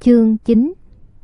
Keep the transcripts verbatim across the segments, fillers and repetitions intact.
Chương chín.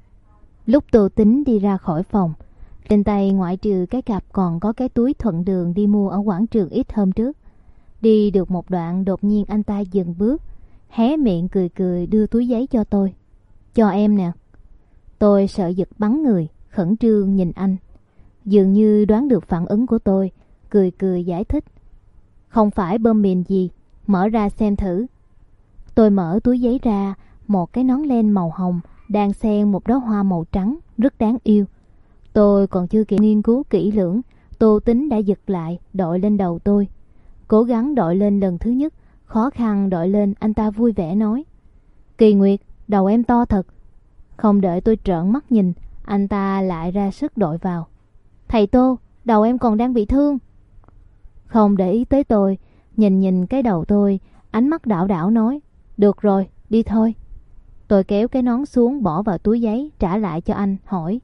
Lúc Tô Tính đi ra khỏi phòng, trên tay ngoại trừ cái cặp còn có cái túi thuận đường đi mua ở quảng trường ít hôm trước. Đi được một đoạn đột nhiên anh ta dừng bước, hé miệng cười cười đưa túi giấy cho tôi. Cho em nè. Tôi sợ giật bắn người, khẩn trương nhìn anh. Dường như đoán được phản ứng của tôi, cười cười giải thích. Không phải bơm mìn gì, mở ra xem thử. Tôi mở túi giấy ra, một cái nón len màu hồng đang xen một đóa hoa màu trắng rất đáng yêu. Tôi còn chưa kịp nghiên cứu kỹ lưỡng, Tô Tính đã giật lại đội lên đầu tôi. Cố gắng đội lên lần thứ nhất, khó khăn đội lên, anh ta vui vẻ nói: Kỳ Nguyệt, đầu em to thật. Không đợi tôi trợn mắt nhìn, anh ta lại ra sức đội vào. Thầy Tô, đầu em còn đang bị thương. Không để ý tới tôi, nhìn nhìn cái đầu tôi, ánh mắt đảo đảo nói: Được rồi, đi thôi. Tôi kéo cái nón xuống bỏ vào túi giấy, trả lại cho anh, hỏi: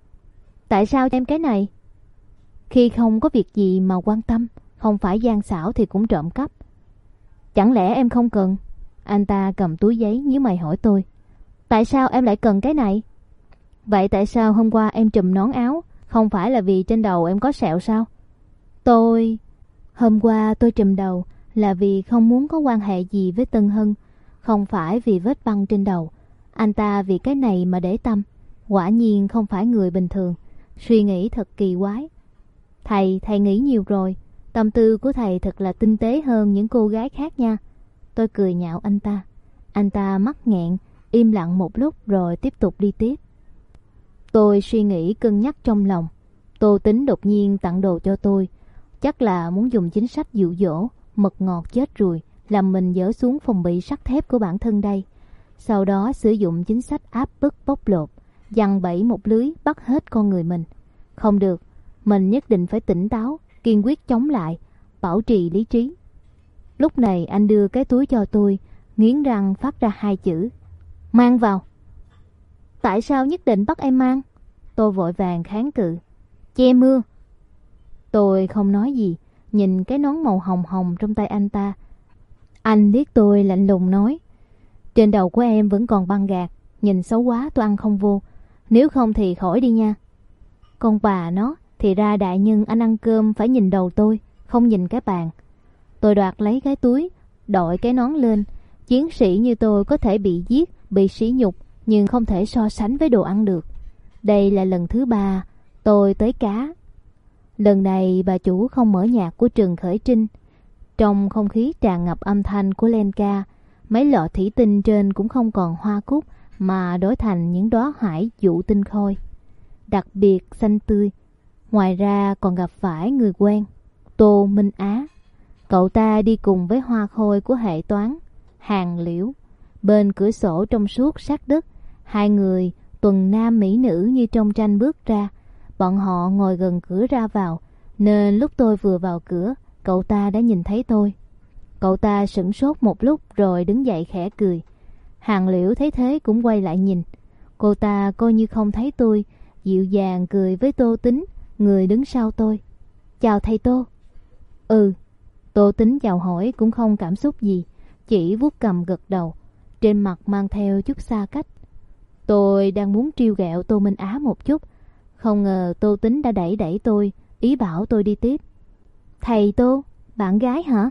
Tại sao em cái này? Khi không có việc gì mà quan tâm, không phải gian xảo thì cũng trộm cắp. Chẳng lẽ em không cần? Anh ta cầm túi giấy nhíu mày hỏi tôi: Tại sao em lại cần cái này? Vậy tại sao hôm qua em trùm nón áo? Không phải là vì trên đầu em có sẹo sao? Tôi... Hôm qua tôi trùm đầu là vì không muốn có quan hệ gì với Tân Hân, không phải vì vết băng trên đầu. Anh ta vì cái này mà để tâm. Quả nhiên không phải người bình thường. Suy nghĩ thật kỳ quái. Thầy, thầy nghĩ nhiều rồi. Tâm tư của thầy thật là tinh tế hơn những cô gái khác nha. Tôi cười nhạo anh ta. Anh ta mắc nghẹn, im lặng một lúc rồi tiếp tục đi tiếp. Tôi suy nghĩ cân nhắc trong lòng. Tô Tính đột nhiên tặng đồ cho tôi. Chắc là muốn dùng chính sách dụ dỗ, mật ngọt chết ruồi, làm mình dỡ xuống phòng bị sắt thép của bản thân đây. Sau đó sử dụng chính sách áp bức bóc lột, giăng bẫy một lưới bắt hết con người mình. Không được, mình nhất định phải tỉnh táo, kiên quyết chống lại, bảo trì lý trí. Lúc này anh đưa cái túi cho tôi, nghiến răng phát ra hai chữ: Mang vào. Tại sao nhất định bắt em mang? Tôi vội vàng kháng cự: Che mưa. Tôi không nói gì, nhìn cái nón màu hồng hồng trong tay anh ta. Anh liếc tôi lạnh lùng nói: Trên đầu của em vẫn còn băng gạc, nhìn xấu quá tôi ăn không vô. Nếu không thì khỏi đi nha. Con bà nó, thì ra đại nhân anh ăn cơm phải nhìn đầu tôi, không nhìn cái bàn. Tôi đoạt lấy cái túi, đội cái nón lên. Chiến sĩ như tôi có thể bị giết, bị sỉ nhục, nhưng không thể so sánh với đồ ăn được. Đây là lần thứ ba tôi tới cá. Lần này bà chủ không mở nhạc của Trần Khởi Trinh. Trong không khí tràn ngập âm thanh của Lenka, mấy lọ thủy tinh trên cũng không còn hoa cúc mà đổi thành những đóa hải dụ tinh khôi, đặc biệt xanh tươi. Ngoài ra còn gặp phải người quen, Tô Minh Á. Cậu ta đi cùng với hoa khôi của hệ toán, Hàng Liễu. Bên cửa sổ trong suốt sát đất, hai người tuần nam mỹ nữ như trong tranh bước ra. Bọn họ ngồi gần cửa ra vào, nên lúc tôi vừa vào cửa, cậu ta đã nhìn thấy tôi. Cậu ta sửng sốt một lúc rồi đứng dậy khẽ cười. Hàng Liễu thấy thế cũng quay lại nhìn. Cô ta coi như không thấy tôi, dịu dàng cười với Tô Tính, người đứng sau tôi. Chào thầy Tô. Ừ. Tô Tính chào hỏi cũng không cảm xúc gì, chỉ vuốt cằm gật đầu, trên mặt mang theo chút xa cách. Tôi đang muốn trêu ghẹo Tô Minh Á một chút, không ngờ Tô Tính đã đẩy đẩy tôi, ý bảo tôi đi tiếp. Thầy Tô, bạn gái hả?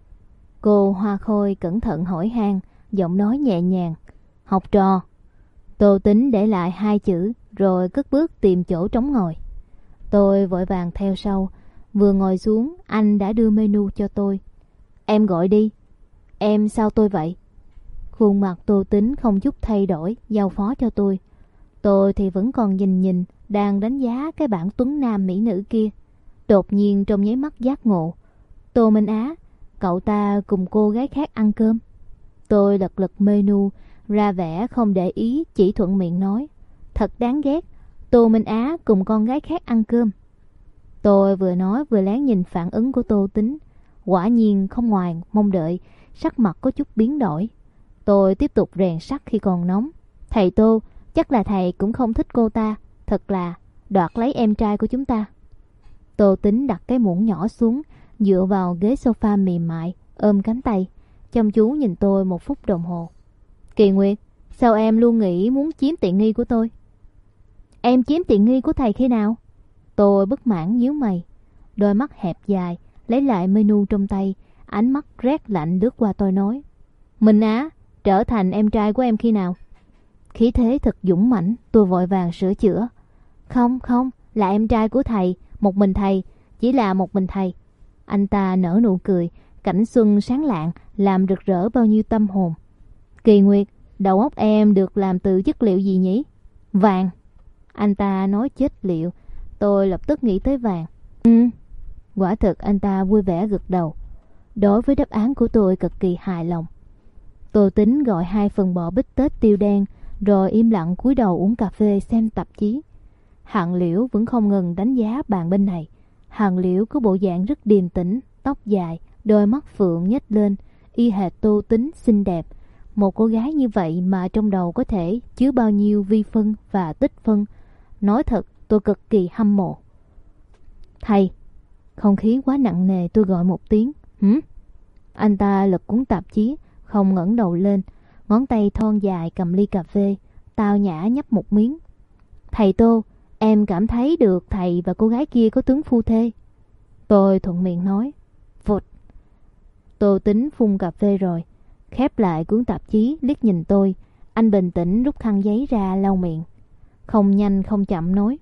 Cô hoa khôi cẩn thận hỏi han, giọng nói nhẹ nhàng. Học trò. Tô Tính để lại hai chữ rồi cất bước tìm chỗ trống ngồi. Tôi vội vàng theo sau. Vừa ngồi xuống, anh đã đưa menu cho tôi. Em gọi đi. Em sao tôi vậy? Khuôn mặt Tô Tính không chút thay đổi, giao phó cho tôi. Tôi thì vẫn còn nhìn nhìn, đang đánh giá cái bản tuấn nam mỹ nữ kia. Đột nhiên trong nháy mắt giác ngộ. Tô Minh Á, cậu ta cùng cô gái khác ăn cơm. Tôi lật lật menu, ra vẻ không để ý, chỉ thuận miệng nói: Thật đáng ghét, Tô Minh Á cùng con gái khác ăn cơm. Tôi vừa nói vừa lén nhìn phản ứng của Tô Tính. Quả nhiên không ngoài mong đợi, sắc mặt có chút biến đổi. Tôi tiếp tục rèn sắt khi còn nóng. Thầy Tô, chắc là thầy cũng không thích cô ta. Thật là đoạt lấy em trai của chúng ta. Tô Tính đặt cái muỗng nhỏ xuống, dựa vào ghế sofa mềm mại, ôm cánh tay, chăm chú nhìn tôi một phút đồng hồ. Kỳ Nguyệt, Sao em luôn nghĩ muốn chiếm tiện nghi của tôi? Em chiếm tiện nghi của thầy khi nào? Tôi bất mãn nhíu mày. Đôi mắt hẹp dài lấy lại menu trong tay, ánh mắt rét lạnh lướt qua tôi nói: Minh Á, trở thành em trai của em khi nào? Khí thế thật dũng mãnh, tôi vội vàng sửa chữa: Không, không, là em trai của thầy, một mình thầy, chỉ là một mình thầy. Anh ta nở nụ cười, cảnh xuân sáng lạng làm rực rỡ bao nhiêu tâm hồn. Kỳ Nguyệt, đầu óc em được làm từ chất liệu gì nhỉ? Vàng. Anh ta nói chất liệu, tôi lập tức nghĩ tới vàng. Ừ. Quả thực anh ta vui vẻ gật đầu. Đối với đáp án của tôi cực kỳ hài lòng. Tô Tính gọi hai phần bò bít tết tiêu đen, rồi im lặng cúi đầu uống cà phê xem tạp chí. Hạng Liễu vẫn không ngừng đánh giá bàn bên này. Hạng Liễu có bộ dạng rất điềm tĩnh, tóc dài, đôi mắt phượng nhếch lên, y hệt Tô Tính xinh đẹp. Một cô gái như vậy mà trong đầu có thể chứa bao nhiêu vi phân và tích phân. Nói thật, tôi cực kỳ hâm mộ. Thầy. Không khí quá nặng nề, tôi gọi một tiếng. Hử? Anh ta lật cuốn tạp chí, không ngẩng đầu lên, ngón tay thon dài cầm ly cà phê, tao nhã nhấp một miếng. Thầy Tô, em cảm thấy được thầy và cô gái kia có tướng phu thê. Tôi thuận miệng nói. Vụt. Tô Tính phun cà phê rồi, khép lại cuốn tạp chí, liếc nhìn tôi. Anh bình tĩnh rút khăn giấy ra lau miệng, không nhanh không chậm nói: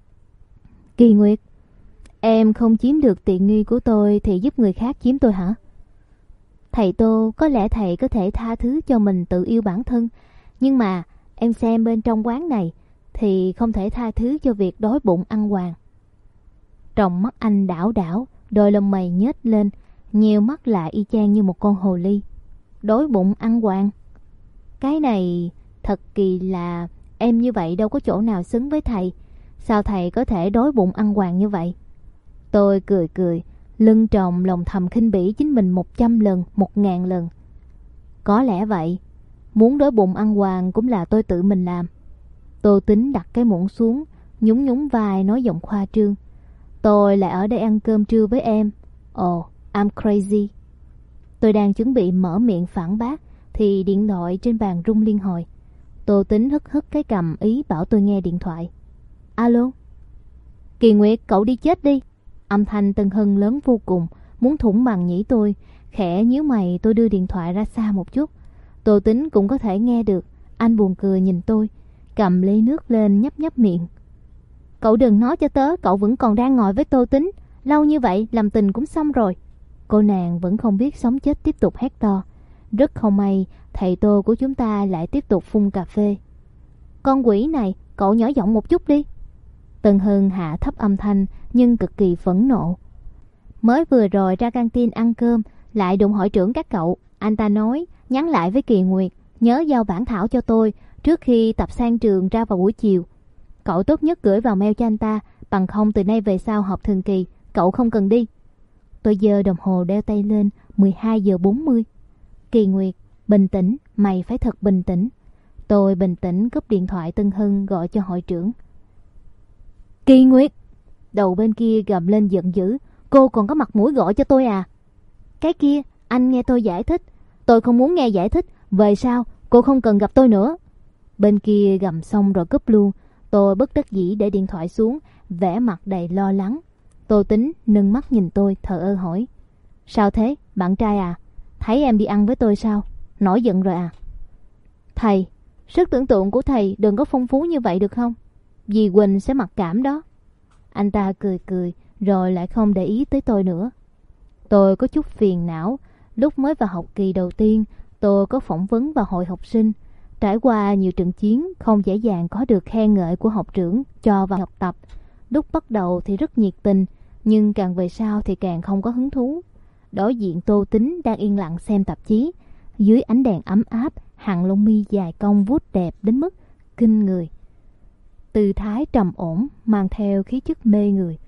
Kỳ Nguyệt, em không chiếm được tiện nghi của tôi thì giúp người khác chiếm tôi hả? Thầy Tô, có lẽ thầy có thể tha thứ cho mình tự yêu bản thân, nhưng mà em xem bên trong quán này thì không thể tha thứ cho việc đói bụng ăn hoàng. Trong mắt anh đảo đảo, đôi lông mày nhếch lên, nheo mắt lại y chang như một con hồ ly. Đói bụng ăn hoàng? Cái này thật kỳ lạ, em như vậy đâu có chỗ nào xứng với thầy. Sao thầy có thể đói bụng ăn hoàng như vậy? Tôi cười cười, lưng tròng lòng thầm khinh bỉ chính mình một trăm lần, một ngàn lần. Có lẽ vậy, muốn đói bụng ăn hoàng cũng là tôi tự mình làm. Tô Tính đặt cái muỗng xuống, nhún nhún vai nói giọng khoa trương: Tôi lại ở đây ăn cơm trưa với em. Ồ, oh, I'm crazy. Tôi đang chuẩn bị mở miệng phản bác thì điện thoại trên bàn rung liên hồi. Tô Tính hất hất cái cằm ý bảo tôi nghe điện thoại. Alo. Kỳ Nguyệt, cậu đi chết đi. Âm thanh Tân Hân lớn vô cùng, muốn thủng màng nhĩ tôi. Khẽ nhíu mày, tôi đưa điện thoại ra xa một chút. Tô Tính cũng có thể nghe được. Anh buồn cười nhìn tôi, cầm ly nước lên nhấp nhấp miệng. Cậu đừng nói cho tớ cậu vẫn còn đang ngồi với Tô Tính. Lâu như vậy làm tình cũng xong rồi. Cô nàng vẫn không biết sống chết tiếp tục hét to. Rất không may, thầy Tô của chúng ta lại tiếp tục phun cà phê. Con quỷ này, cậu nhỏ giọng một chút đi. Tân Hân hạ thấp âm thanh nhưng cực kỳ phẫn nộ. Mới vừa rồi ra căng tin ăn cơm, lại đụng hội trưởng các cậu. Anh ta nói nhắn lại với Kỳ Nguyệt nhớ giao bản thảo cho tôi trước khi tập sang trường ra vào buổi chiều. Cậu tốt nhất gửi vào mail cho anh ta, bằng không từ nay về sau họp thường kỳ cậu không cần đi. Tôi giơ đồng hồ đeo tay lên, mười hai giờ bốn mươi. Kỳ Nguyệt, bình tĩnh, mày phải thật bình tĩnh. Tôi bình tĩnh cúp điện thoại Tân Hân gọi cho hội trưởng. Kỳ Nguyệt! Đầu bên kia gầm lên giận dữ. Cô còn có mặt mũi gọi cho tôi à? Cái kia, anh nghe tôi giải thích. Tôi không muốn nghe giải thích. Về sau, cô không cần gặp tôi nữa. Bên kia gầm xong rồi cúp luôn. Tôi bất đắc dĩ để điện thoại xuống, vẻ mặt đầy lo lắng. Tô Tính nâng mắt nhìn tôi, thờ ơ hỏi: Sao thế, bạn trai à? Thấy em đi ăn với tôi sao? Nổi giận rồi à? Thầy, sức tưởng tượng của thầy đừng có phong phú như vậy được không? Dì Quỳnh sẽ mặc cảm đó. Anh ta cười cười, rồi lại không để ý tới tôi nữa. Tôi có chút phiền não. Lúc mới vào học kỳ đầu tiên, tôi có phỏng vấn vào hội học sinh. Trải qua nhiều trận chiến, không dễ dàng có được khen ngợi của học trưởng cho vào học tập. Lúc bắt đầu thì rất nhiệt tình, nhưng càng về sau thì càng không có hứng thú. Đối diện Tô Tính đang yên lặng xem tạp chí. Dưới ánh đèn ấm áp, hàng lông mi dài cong vuốt đẹp đến mức kinh người. Tư thái trầm ổn, mang theo khí chất mê người.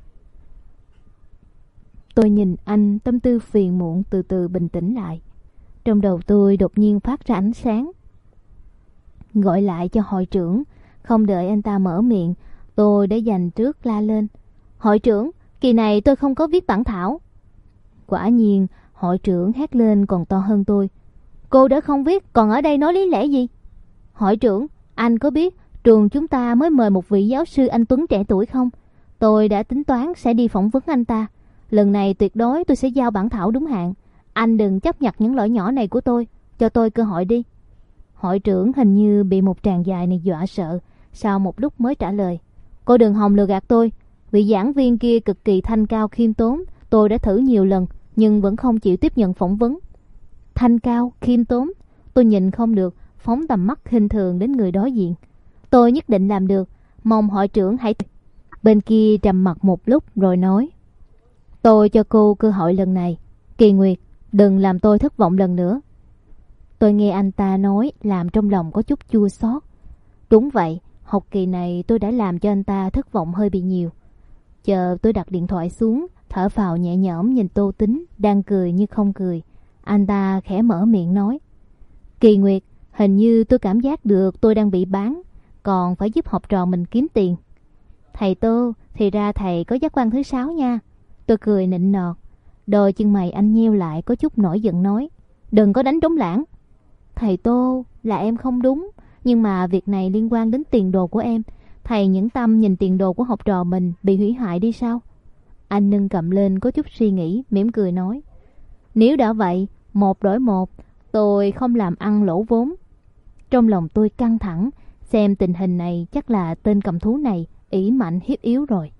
Tôi nhìn anh, tâm tư phiền muộn từ từ bình tĩnh lại. Trong đầu tôi đột nhiên phát ra ánh sáng. Gọi lại cho hội trưởng. Không đợi anh ta mở miệng, tôi đã dành trước la lên: Hội trưởng, kỳ này tôi không có viết bản thảo. Quả nhiên, hội trưởng hét lên còn to hơn tôi: Cô đã không viết, còn ở đây nói lý lẽ gì? Hội trưởng, anh có biết trường chúng ta mới mời một vị giáo sư anh Tuấn trẻ tuổi không? Tôi đã tính toán sẽ đi phỏng vấn anh ta. Lần này tuyệt đối tôi sẽ giao bản thảo đúng hạn. Anh đừng chấp nhặt những lỗi nhỏ này của tôi. Cho tôi cơ hội đi. Hội trưởng hình như bị một tràng dài này dọa sợ. Sau một lúc mới trả lời. Cô đừng hòng lừa gạt tôi. Vị giảng viên kia cực kỳ thanh cao khiêm tốn. Tôi đã thử nhiều lần nhưng vẫn không chịu tiếp nhận phỏng vấn. Thanh cao, khiêm tốn. Tôi nhìn không được, phóng tầm mắt khinh thường đến người đối diện. Tôi nhất định làm được. Mong hội trưởng hãy... Bên kia trầm mặc một lúc rồi nói. Tôi cho cô cơ hội lần này. Kỳ Nguyệt, đừng làm tôi thất vọng lần nữa. Tôi nghe anh ta nói làm trong lòng có chút chua xót. Đúng vậy, học kỳ này tôi đã làm cho anh ta thất vọng hơi bị nhiều. Chờ tôi đặt điện thoại xuống, thở phào nhẹ nhõm nhìn Tô Tính đang cười như không cười. Anh ta khẽ mở miệng nói. Kỳ Nguyệt, hình như tôi cảm giác được tôi đang bị bán, còn phải giúp học trò mình kiếm tiền. Thầy Tô, thì ra thầy có giác quan thứ sáu nha. Tôi cười nịnh nọt. Đôi chân mày anh nheo lại có chút nổi giận nói. Đừng có đánh trống lãng. Thầy Tô, là em không đúng. Nhưng mà việc này liên quan đến tiền đồ của em. Thầy nhẫn tâm nhìn tiền đồ của học trò mình bị hủy hoại đi sao? Anh nâng cầm lên có chút suy nghĩ, mỉm cười nói. Nếu đã vậy, một đổi một, tôi không làm ăn lỗ vốn. Trong lòng tôi căng thẳng, xem tình hình này chắc là tên cầm thú này ỷ mạnh hiếp yếu rồi.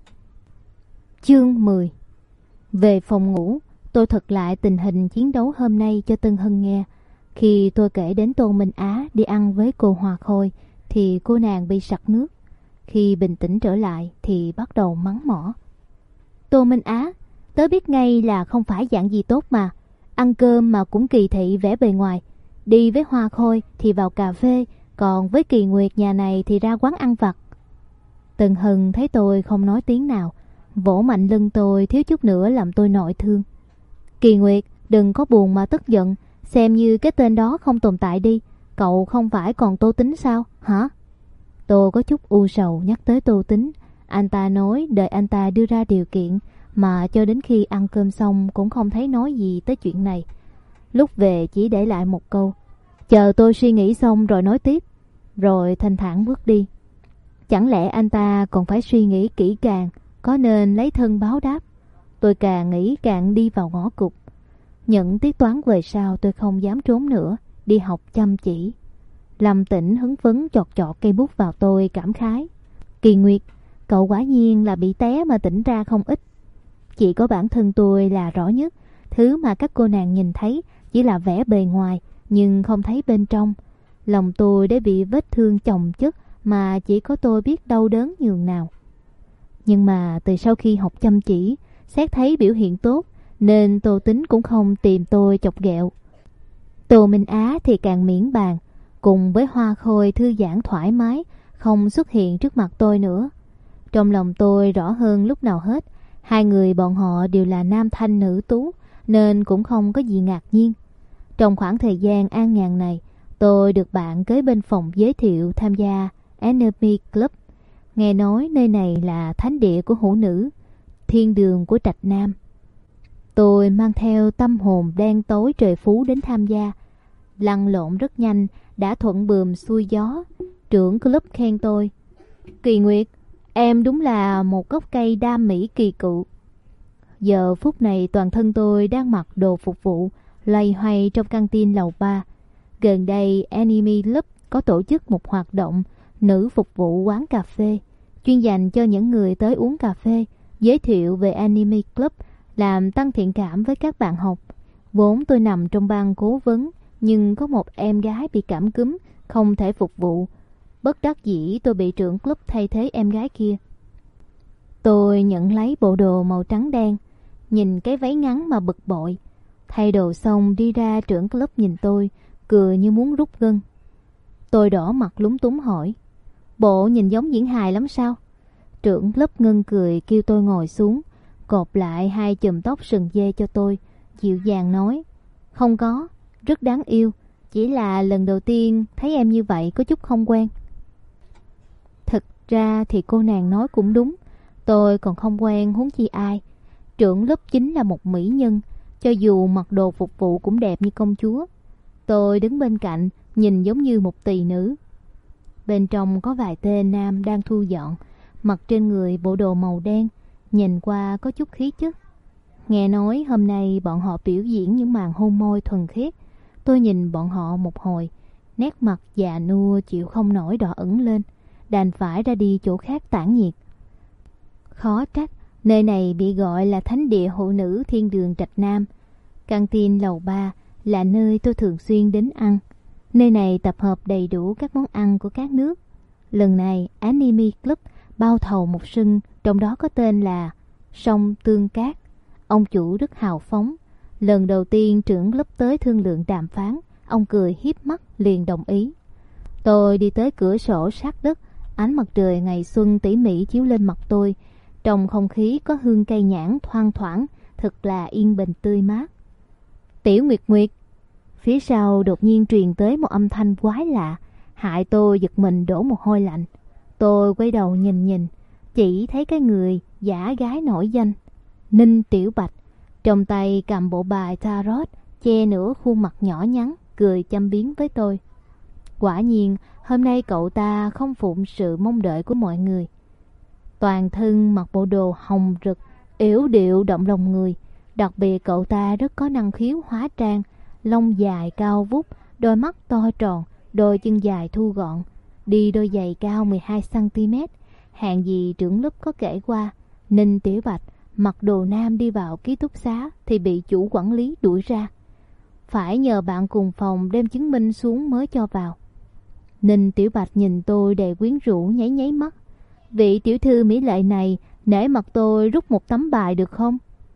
Chương mười. Về phòng ngủ, tôi thuật lại tình hình chiến đấu hôm nay cho Tân Hân nghe. Khi tôi kể đến Tô Minh Á đi ăn với cô Hoa Khôi thì cô nàng bị sặc nước. Khi bình tĩnh trở lại thì bắt đầu mắng mỏ. Tô Minh Á, tớ biết ngay là không phải dạng gì tốt mà. Ăn cơm mà cũng kỳ thị vẻ bề ngoài. Đi với Hoa Khôi thì vào cà phê, còn với Kỳ Nguyệt nhà này thì ra quán ăn vặt. Tân Hân thấy tôi không nói tiếng nào, vỗ mạnh lưng tôi thiếu chút nữa làm tôi nội thương. Kỳ Nguyệt, đừng có buồn mà tức giận, xem như cái tên đó không tồn tại đi. Cậu không phải còn Tô Tính sao, hả? Tôi có chút u sầu nhắc tới Tô Tính. Anh ta nói đợi anh ta đưa ra điều kiện, mà cho đến khi ăn cơm xong cũng không thấy nói gì tới chuyện này. Lúc về chỉ để lại một câu, chờ tôi suy nghĩ xong rồi nói tiếp, rồi thanh thản bước đi. Chẳng lẽ anh ta còn phải suy nghĩ kỹ càng, có nên lấy thân báo đáp? Tôi càng nghĩ càng đi vào ngõ cụt. Những tiết toán về sau tôi không dám trốn nữa, đi học chăm chỉ. Lâm Tĩnh hứng phấn chọt chọt cây bút vào tôi cảm khái. Kỳ Nguyệt, cậu quả nhiên là bị té mà tỉnh ra không ít. Chỉ có bản thân tôi là rõ nhất. Thứ mà các cô nàng nhìn thấy chỉ là vẻ bề ngoài, nhưng không thấy bên trong. Lòng tôi đã bị vết thương chồng chất mà chỉ có tôi biết đau đớn nhường nào. Nhưng mà từ sau khi học chăm chỉ, xét thấy biểu hiện tốt, nên Tô Tính cũng không tìm tôi chọc ghẹo. Tô Minh Á thì càng miễn bàn, cùng với Hoa Khôi thư giãn thoải mái, không xuất hiện trước mặt tôi nữa. Trong lòng tôi rõ hơn lúc nào hết, hai người bọn họ đều là nam thanh nữ tú, nên cũng không có gì ngạc nhiên. Trong khoảng thời gian an nhàn này, tôi được bạn kế bên phòng giới thiệu tham gia Enemy Club. Nghe nói nơi này là thánh địa của hữu nữ, thiên đường của trạch nam. Tôi mang theo tâm hồn đen tối trời phú đến tham gia. Lăn lộn rất nhanh, đã thuận buồm xuôi gió. Trưởng club khen tôi. Kỳ Nguyệt, em đúng là một gốc cây đam mỹ kỳ cựu. Giờ phút này toàn thân tôi đang mặc đồ phục vụ, loay hoay trong căng tin lầu ba. Gần đây Enemy Club có tổ chức một hoạt động nữ phục vụ quán cà phê, chuyên dành cho những người tới uống cà phê, giới thiệu về Enemy Club, làm tăng thiện cảm với các bạn học. Vốn tôi nằm trong ban cố vấn, nhưng có một em gái bị cảm cúm, không thể phục vụ. Bất đắc dĩ tôi bị trưởng club thay thế em gái kia. Tôi nhận lấy bộ đồ màu trắng đen, nhìn cái váy ngắn mà bực bội. Thay đồ xong đi ra, trưởng club nhìn tôi, cười như muốn rút gân. Tôi đỏ mặt lúng túng hỏi, bộ nhìn giống diễn hài lắm sao? Trưởng club ngưng cười kêu tôi ngồi xuống, cột lại hai chùm tóc sừng dê cho tôi, dịu dàng nói, không có, rất đáng yêu, chỉ là lần đầu tiên thấy em như vậy có chút không quen. Thực ra thì cô nàng nói cũng đúng, tôi còn không quen huống chi ai. Trưởng lớp chính là một mỹ nhân, cho dù mặc đồ phục vụ cũng đẹp như công chúa. Tôi đứng bên cạnh nhìn giống như một tỳ nữ. Bên trong có vài tên nam đang thu dọn, mặc trên người bộ đồ màu đen, nhìn qua có chút khí chất. Nghe nói hôm nay bọn họ biểu diễn những màn hôn môi thuần khiết. Tôi nhìn bọn họ một hồi, nét mặt già nua chịu không nổi đỏ ửng lên, đành phải ra đi chỗ khác tản nhiệt. Khó trách nơi này bị gọi là thánh địa hộ nữ thiên đường Trạch Nam. Căng tin lầu ba là nơi tôi thường xuyên đến ăn. Nơi này tập hợp đầy đủ các món ăn của các nước. Lần này Anime Club bao thầu một sân, trong đó có tên là Sông Tương Cát. Ông chủ rất hào phóng. Lần đầu tiên trưởng lớp tới thương lượng đàm phán, ông cười hiếp mắt liền đồng ý. Tôi đi tới cửa sổ sát đất, ánh mặt trời ngày xuân tỉ mỉ chiếu lên mặt tôi. Trong không khí có hương cây nhãn thoang thoảng, thật là yên bình tươi mát. Tiểu Nguyệt Nguyệt. Phía sau đột nhiên truyền tới một âm thanh quái lạ, hại tôi giật mình đổ mồ hôi lạnh. Tôi quay đầu nhìn nhìn, chỉ thấy cái người giả gái nổi danh Ninh Tiểu Bạch, trong tay cầm bộ bài tarot, che nửa khuôn mặt nhỏ nhắn, cười chăm biếm với tôi. Quả nhiên hôm nay cậu ta không phụng sự mong đợi của mọi người. Toàn thân mặc bộ đồ hồng rực, yểu điệu động lòng người. Đặc biệt cậu ta rất có năng khiếu hóa trang, lông dài cao vút, đôi mắt to tròn, đôi chân dài thu gọn, đi đôi giày cao mười hai xăng ti mét. Hạng gì trưởng lớp có kể qua, Ninh Tiểu Bạch mặc đồ nam đi vào ký túc xá thì bị chủ quản lý đuổi ra. Phải nhờ bạn cùng phòng đem chứng minh xuống mới cho vào. Ninh Tiểu Bạch nhìn tôi đầy quyến rũ nháy nháy mắt. Vị tiểu thư mỹ lệ này nể mặt tôi rút một tấm bài được không?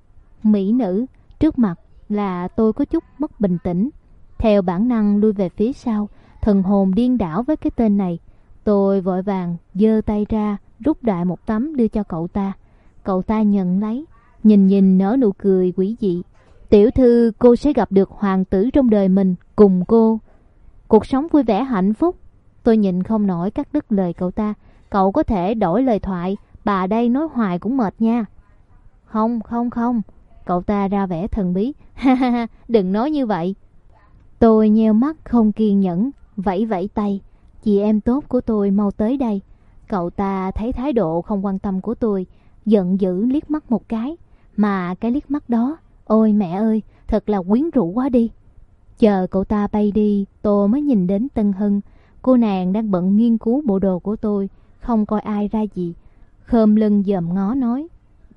Mỹ nữ trước mặt là tôi có chút mất bình tĩnh. Theo bản năng lui về phía sau, thần hồn điên đảo với cái tên này. Tôi vội vàng giơ tay ra rút đại một tấm đưa cho cậu ta. Cậu ta nhận lấy, nhìn nhìn nở nụ cười quỷ dị. Tiểu thư, cô sẽ gặp được hoàng tử trong đời mình, cùng cô cuộc sống vui vẻ hạnh phúc. Tôi nhìn không nổi cắt đứt lời cậu ta. Cậu có thể đổi lời thoại, bà đây nói hoài cũng mệt nha. Không, không, không. Cậu ta ra vẻ thần bí. Ha ha ha, đừng nói như vậy. Tôi nheo mắt không kiên nhẫn, vẫy vẫy tay. Chị em tốt của tôi mau tới đây. Cậu ta thấy thái độ không quan tâm của tôi, giận dữ liếc mắt một cái. Mà cái liếc mắt đó, ôi mẹ ơi, thật là quyến rũ quá đi. Chờ cậu ta bay đi, tôi mới nhìn đến Tân Hân. Cô nàng đang bận nghiên cứu bộ đồ của tôi, không coi ai ra gì. Khom lưng dòm ngó nói: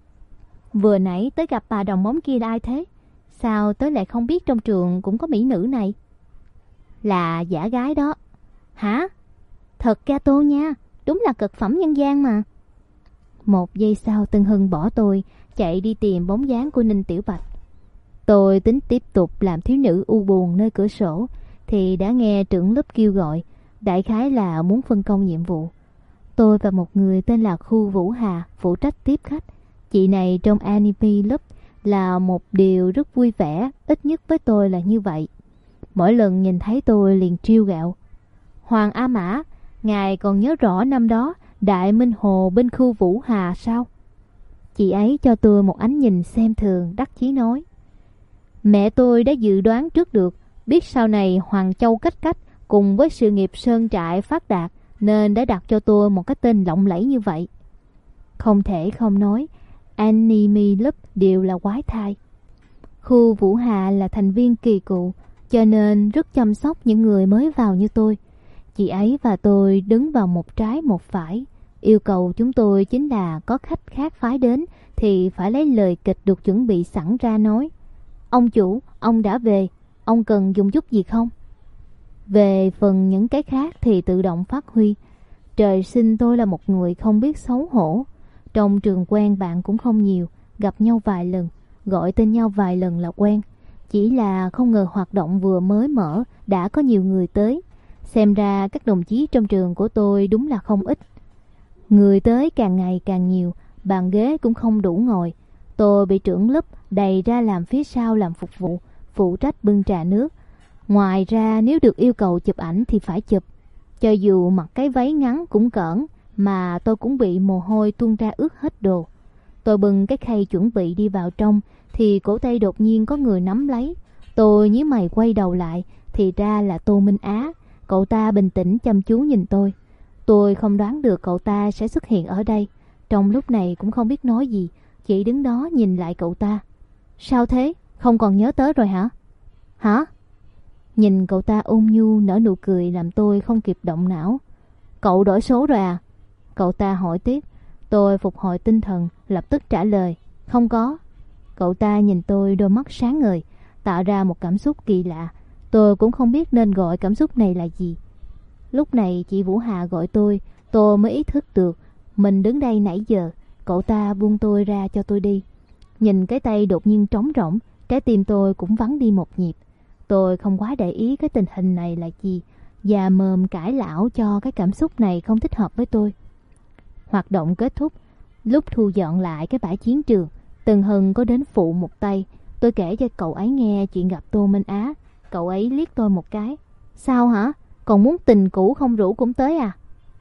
Vừa nãy tới gặp bà đồng bóng kia là ai thế? Sao tới lại không biết trong trường cũng có mỹ nữ này? Là giả gái đó. Hả? Thật gato nha, đúng là cực phẩm nhân gian mà. Một giây sau Tân Hân bỏ tôi, chạy đi tìm bóng dáng của Ninh Tiểu Bạch. Tôi tính tiếp tục làm thiếu nữ u buồn nơi cửa sổ, thì đã nghe trưởng lớp kêu gọi, đại khái là muốn phân công nhiệm vụ. Tôi và một người tên là Khu Vũ Hà phụ trách tiếp khách. Chị này trong Anime Club là một điều rất vui vẻ, ít nhất với tôi là như vậy. Mỗi lần nhìn thấy tôi liền trêu ghẹo: Hoàng A Mã, ngài còn nhớ rõ năm đó Đại Minh Hồ bên Khu Vũ Hà sao? Chị ấy cho tôi một ánh nhìn xem thường, đắc chí nói: Mẹ tôi đã dự đoán trước được, biết sau này Hoàng Châu Cách Cách cùng với sự nghiệp sơn trại phát đạt, nên đã đặt cho tôi một cái tên lộng lẫy như vậy. Không thể không nói, Anime Club đều là quái thai. Khu Vũ Hà là thành viên kỳ cựu, cho nên rất chăm sóc những người mới vào như tôi. Chị ấy và tôi đứng vào một trái một phải. Yêu cầu chúng tôi chính là có khách khác phái đến thì phải lấy lời kịch được chuẩn bị sẵn ra nói: Ông chủ, ông đã về, ông cần dùng chút gì không? Về phần những cái khác thì tự động phát huy. Trời sinh tôi là một người không biết xấu hổ. Trong trường quen bạn cũng không nhiều, gặp nhau vài lần, gọi tên nhau vài lần là quen. Chỉ là không ngờ hoạt động vừa mới mở đã có nhiều người tới. Xem ra các đồng chí trong trường của tôi đúng là không ít. Người tới càng ngày càng nhiều, bàn ghế cũng không đủ ngồi. Tôi bị trưởng lớp đẩy ra làm phía sau làm phục vụ, phụ trách bưng trà nước. Ngoài ra nếu được yêu cầu chụp ảnh thì phải chụp. Cho dù mặc cái váy ngắn cũng cỡn, mà tôi cũng bị mồ hôi tuôn ra ướt hết đồ. Tôi bưng cái khay chuẩn bị đi vào trong thì cổ tay đột nhiên có người nắm lấy. Tôi nhíu mày quay đầu lại thì ra là Tô Minh Á. Cậu ta bình tĩnh chăm chú nhìn tôi. Tôi không đoán được cậu ta sẽ xuất hiện ở đây. Trong lúc này cũng không biết nói gì, chỉ đứng đó nhìn lại cậu ta. Sao thế? Không còn nhớ tới rồi hả? Hả? Nhìn cậu ta ôn nhu nở nụ cười làm tôi không kịp động não. Cậu đổi số rồi à? Cậu ta hỏi tiếp. Tôi phục hồi tinh thần, lập tức trả lời. Không có. Cậu ta nhìn tôi đôi mắt sáng ngời, tạo ra một cảm xúc kỳ lạ. Tôi cũng không biết nên gọi cảm xúc này là gì. Lúc này chị Vũ Hà gọi tôi, tôi mới ý thức được mình đứng đây nãy giờ. Cậu ta buông tôi ra cho tôi đi. Nhìn cái tay đột nhiên trống rỗng, trái tim tôi cũng vắng đi một nhịp. Tôi không quá để ý cái tình hình này là gì, và mồm cãi lão cho cái cảm xúc này không thích hợp với tôi. Hoạt động kết thúc. Lúc thu dọn lại cái bãi chiến trường, Tần Hân có đến phụ một tay. Tôi kể cho cậu ấy nghe chuyện gặp Tô Minh Á. Cậu ấy liếc tôi một cái. Sao hả? Còn muốn tình cũ không rủ cũng tới à?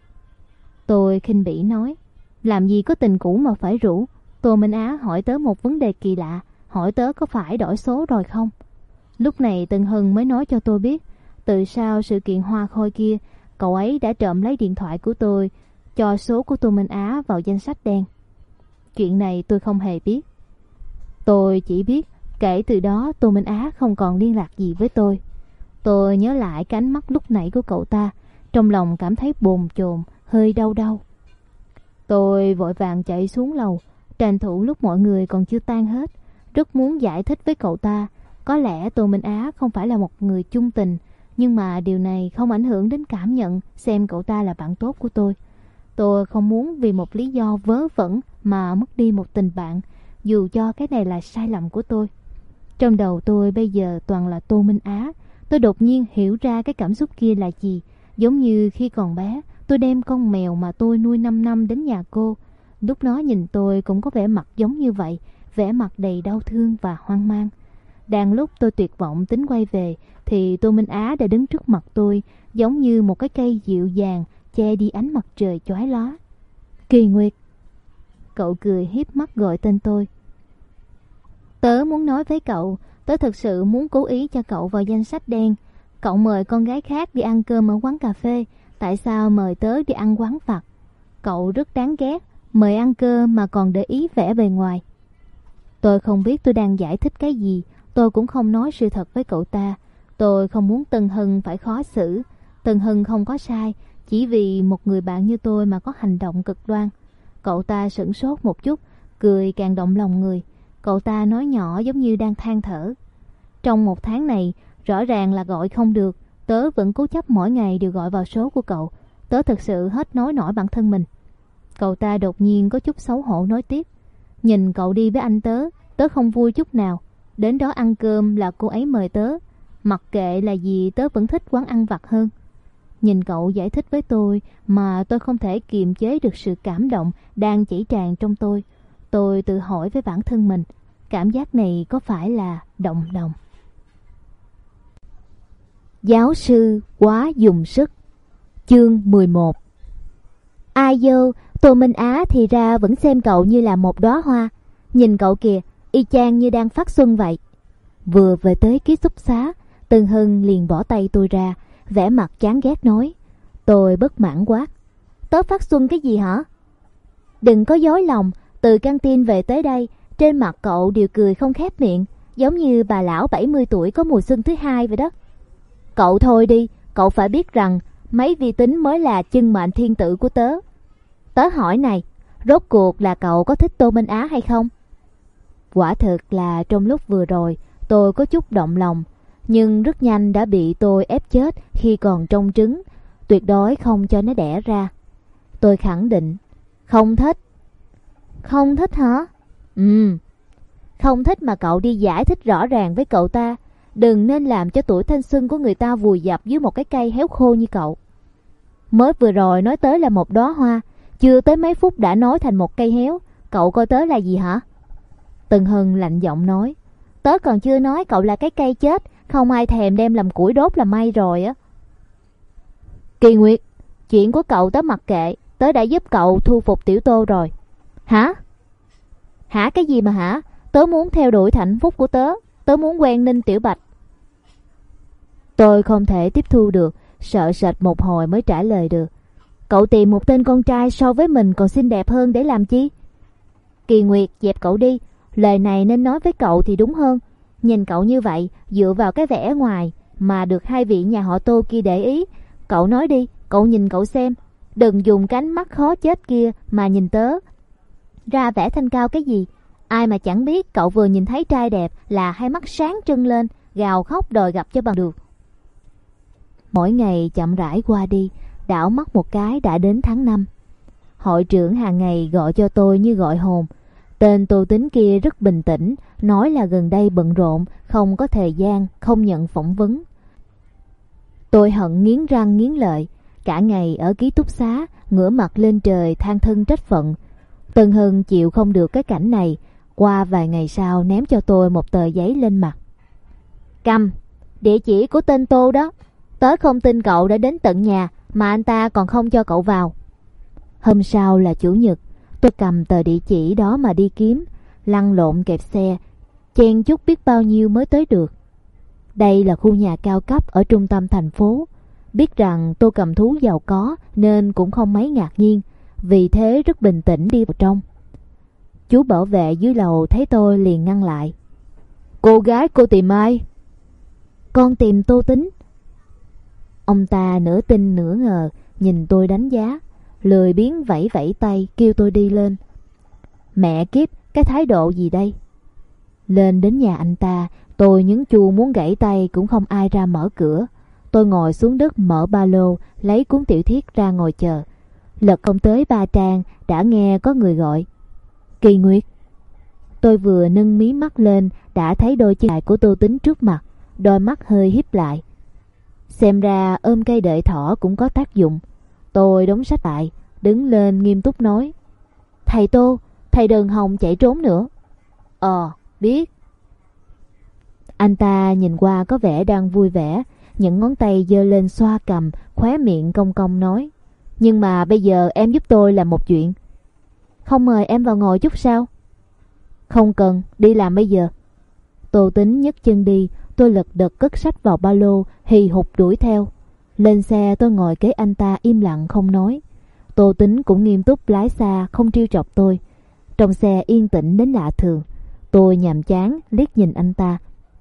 Tôi khinh bỉ nói. Làm gì có tình cũ mà phải rủ. Tô Minh Á hỏi tớ một vấn đề kỳ lạ, hỏi tớ có phải đổi số rồi không. Lúc này Tần Hân mới nói cho tôi biết, từ sau sự kiện hoa khôi kia, cậu ấy đã trộm lấy điện thoại của tôi, cho số của Tô Minh Á vào danh sách đen. Chuyện này tôi không hề biết. Tôi chỉ biết kể từ đó Tô Minh Á không còn liên lạc gì với tôi. Tôi nhớ lại cái ánh mắt lúc nãy của cậu ta, trong lòng cảm thấy bồn chồn, hơi đau đau. Tôi vội vàng chạy xuống lầu, tranh thủ lúc mọi người còn chưa tan hết, rất muốn giải thích với cậu ta. Có lẽ Tô Minh Á không phải là một người chung tình, nhưng mà điều này không ảnh hưởng đến cảm nhận xem cậu ta là bạn tốt của tôi. Tôi không muốn vì một lý do vớ vẩn mà mất đi một tình bạn, dù cho cái này là sai lầm của tôi. Trong đầu tôi bây giờ toàn là Tô Minh Á. Tôi đột nhiên hiểu ra cái cảm xúc kia là gì. Giống như khi còn bé, tôi đem con mèo mà tôi nuôi năm năm đến nhà cô. Lúc nó nhìn tôi cũng có vẻ mặt giống như vậy, vẻ mặt đầy đau thương và hoang mang. Đang lúc tôi tuyệt vọng tính quay về, thì Tô Minh Á đã đứng trước mặt tôi, giống như một cái cây dịu dàng che đi ánh mặt trời chói lóa. Kỳ Nguyệt. Cậu cười hiếp mắt gọi tên tôi. Tớ muốn nói với cậu, tớ thực sự muốn cố ý cho cậu vào danh sách đen. Cậu mời con gái khác đi ăn cơm ở quán cà phê, tại sao mời tớ đi ăn quán vặt? Cậu rất đáng ghét, mời ăn cơm mà còn để ý vẻ bề ngoài. Tôi không biết tôi đang giải thích cái gì, tôi cũng không nói sự thật với cậu ta. Tôi không muốn Tần Hân phải khó xử. Tần Hân không có sai, chỉ vì một người bạn như tôi mà có hành động cực đoan. Cậu ta sửng sốt một chút, cười càng động lòng người. Cậu ta nói nhỏ giống như đang than thở. Trong một tháng này, rõ ràng là gọi không được, tớ vẫn cố chấp mỗi ngày đều gọi vào số của cậu. Tớ thực sự hết nói nổi bản thân mình. Cậu ta đột nhiên có chút xấu hổ nói tiếp. Nhìn cậu đi với anh tớ, tớ không vui chút nào. Đến đó ăn cơm là cô ấy mời tớ. Mặc kệ là gì, tớ vẫn thích quán ăn vặt hơn. Nhìn cậu giải thích với tôi mà tôi không thể kiềm chế được sự cảm động đang chảy tràn trong tôi. Tôi tự hỏi với bản thân mình, cảm giác này có phải là động lòng? Giáo sư quá dùng sức. Chương mười một. Ai dô, Tô Minh Á thì ra vẫn xem cậu như là một đóa hoa. Nhìn cậu kìa, y chang như đang phát xuân vậy. Vừa về tới ký túc xá, Tần Hân liền bỏ tay tôi ra, vẻ mặt chán ghét nói. Tôi bất mãn quát. Tớ phát xuân cái gì hả? Đừng có dối lòng, từ căng tin về tới đây, trên mặt cậu đều cười không khép miệng, giống như bà lão bảy mươi tuổi có mùa xuân thứ hai vậy đó. Cậu thôi đi, cậu phải biết rằng mấy vi tính mới là chân mệnh thiên tử của tớ. Tớ hỏi này, rốt cuộc là cậu có thích Tô Minh Á hay không? Quả thực là trong lúc vừa rồi tôi có chút động lòng, nhưng rất nhanh đã bị tôi ép chết khi còn trong trứng, tuyệt đối không cho nó đẻ ra. Tôi khẳng định, không thích. Không thích hả? Ừ, không thích mà cậu đi giải thích rõ ràng với cậu ta. Đừng nên làm cho tuổi thanh xuân của người ta vùi dập dưới một cái cây héo khô như cậu. Mới vừa rồi nói tới là một đóa hoa, chưa tới mấy phút đã nói thành một cây héo. Cậu coi tớ là gì hả? Tần Hân lạnh giọng nói. Tớ còn chưa nói cậu là cái cây chết, không ai thèm đem làm củi đốt là may rồi á. Kỳ Nguyệt, chuyện của cậu tớ mặc kệ, tớ đã giúp cậu thu phục Tiểu Tô rồi. Hả? Hả cái gì mà hả? Tớ muốn theo đuổi hạnh phúc của tớ, tớ muốn quen Ninh Tiểu Bạch. Tôi không thể tiếp thu được, sợ sệt một hồi mới trả lời được. Cậu tìm một tên con trai so với mình còn xinh đẹp hơn để làm chi? Kỳ Nguyệt, dẹp cậu đi. Lời này nên nói với cậu thì đúng hơn. Nhìn cậu như vậy, dựa vào cái vẻ ngoài mà được hai vị nhà họ Tô kia để ý. Cậu nói đi, cậu nhìn cậu xem. Đừng dùng cánh mắt khó chết kia mà nhìn tớ. Ra vẻ thanh cao cái gì? Ai mà chẳng biết cậu vừa nhìn thấy trai đẹp là hai mắt sáng trưng lên, gào khóc đòi gặp cho bằng được. Mỗi ngày chậm rãi qua đi, đảo mắt một cái đã đến tháng năm. Hội trưởng hàng ngày gọi cho tôi như gọi hồn. Tên Tô Tính kia rất bình tĩnh, nói là gần đây bận rộn, không có thời gian, không nhận phỏng vấn. Tôi hận nghiến răng nghiến lợi, cả ngày ở ký túc xá, ngửa mặt lên trời than thân trách phận. Tân Hân chịu không được cái cảnh này, qua vài ngày sau ném cho tôi một tờ giấy lên mặt. Cầm, địa chỉ của tên Tô đó. Tớ không tin cậu đã đến tận nhà mà anh ta còn không cho cậu vào. Hôm sau là chủ nhật, tôi cầm tờ địa chỉ đó mà đi kiếm, lăn lộn kẹt xe, chen chúc biết bao nhiêu mới tới được. Đây là khu nhà cao cấp ở trung tâm thành phố. Biết rằng Tô Cầm Thú giàu có nên cũng không mấy ngạc nhiên, vì thế rất bình tĩnh đi vào trong. Chú bảo vệ dưới lầu thấy tôi liền ngăn lại. Cô gái cô tìm ai? Con tìm Tô Tính. Ông ta nửa tin nửa ngờ, nhìn tôi đánh giá, lười biếng vẫy vẫy tay kêu tôi đi lên. Mẹ kiếp, cái thái độ gì đây? Lên đến nhà anh ta, tôi nhấn chuông muốn gãy tay cũng không ai ra mở cửa. Tôi ngồi xuống đất mở ba lô, lấy cuốn tiểu thuyết ra ngồi chờ. Lật không tới ba trang đã nghe có người gọi. Kỳ Nguyệt. Tôi vừa nâng mí mắt lên đã thấy đôi chân dài của Tô Tính trước mặt, đôi mắt hơi híp lại. Xem ra ôm cây đợi thỏ cũng có tác dụng. Tôi đóng sách lại, đứng lên nghiêm túc nói. Thầy Tô, thầy đừng hòng chạy trốn nữa. Ờ, biết. Anh ta nhìn qua có vẻ đang vui vẻ, những ngón tay giơ lên xoa cằm, khóe miệng cong cong nói. Nhưng mà bây giờ em giúp tôi làm một chuyện. Không mời em vào ngồi chút sao? Không cần, đi làm bây giờ. Tô Tính nhấc chân đi, tôi lật đật cất sách vào ba lô, hì hục đuổi theo. Lên xe tôi ngồi kế anh ta im lặng không nói. Tô Tính cũng nghiêm túc lái xa, không trêu chọc tôi. Trong xe yên tĩnh đến lạ thường. Tôi nhàm chán liếc nhìn anh ta.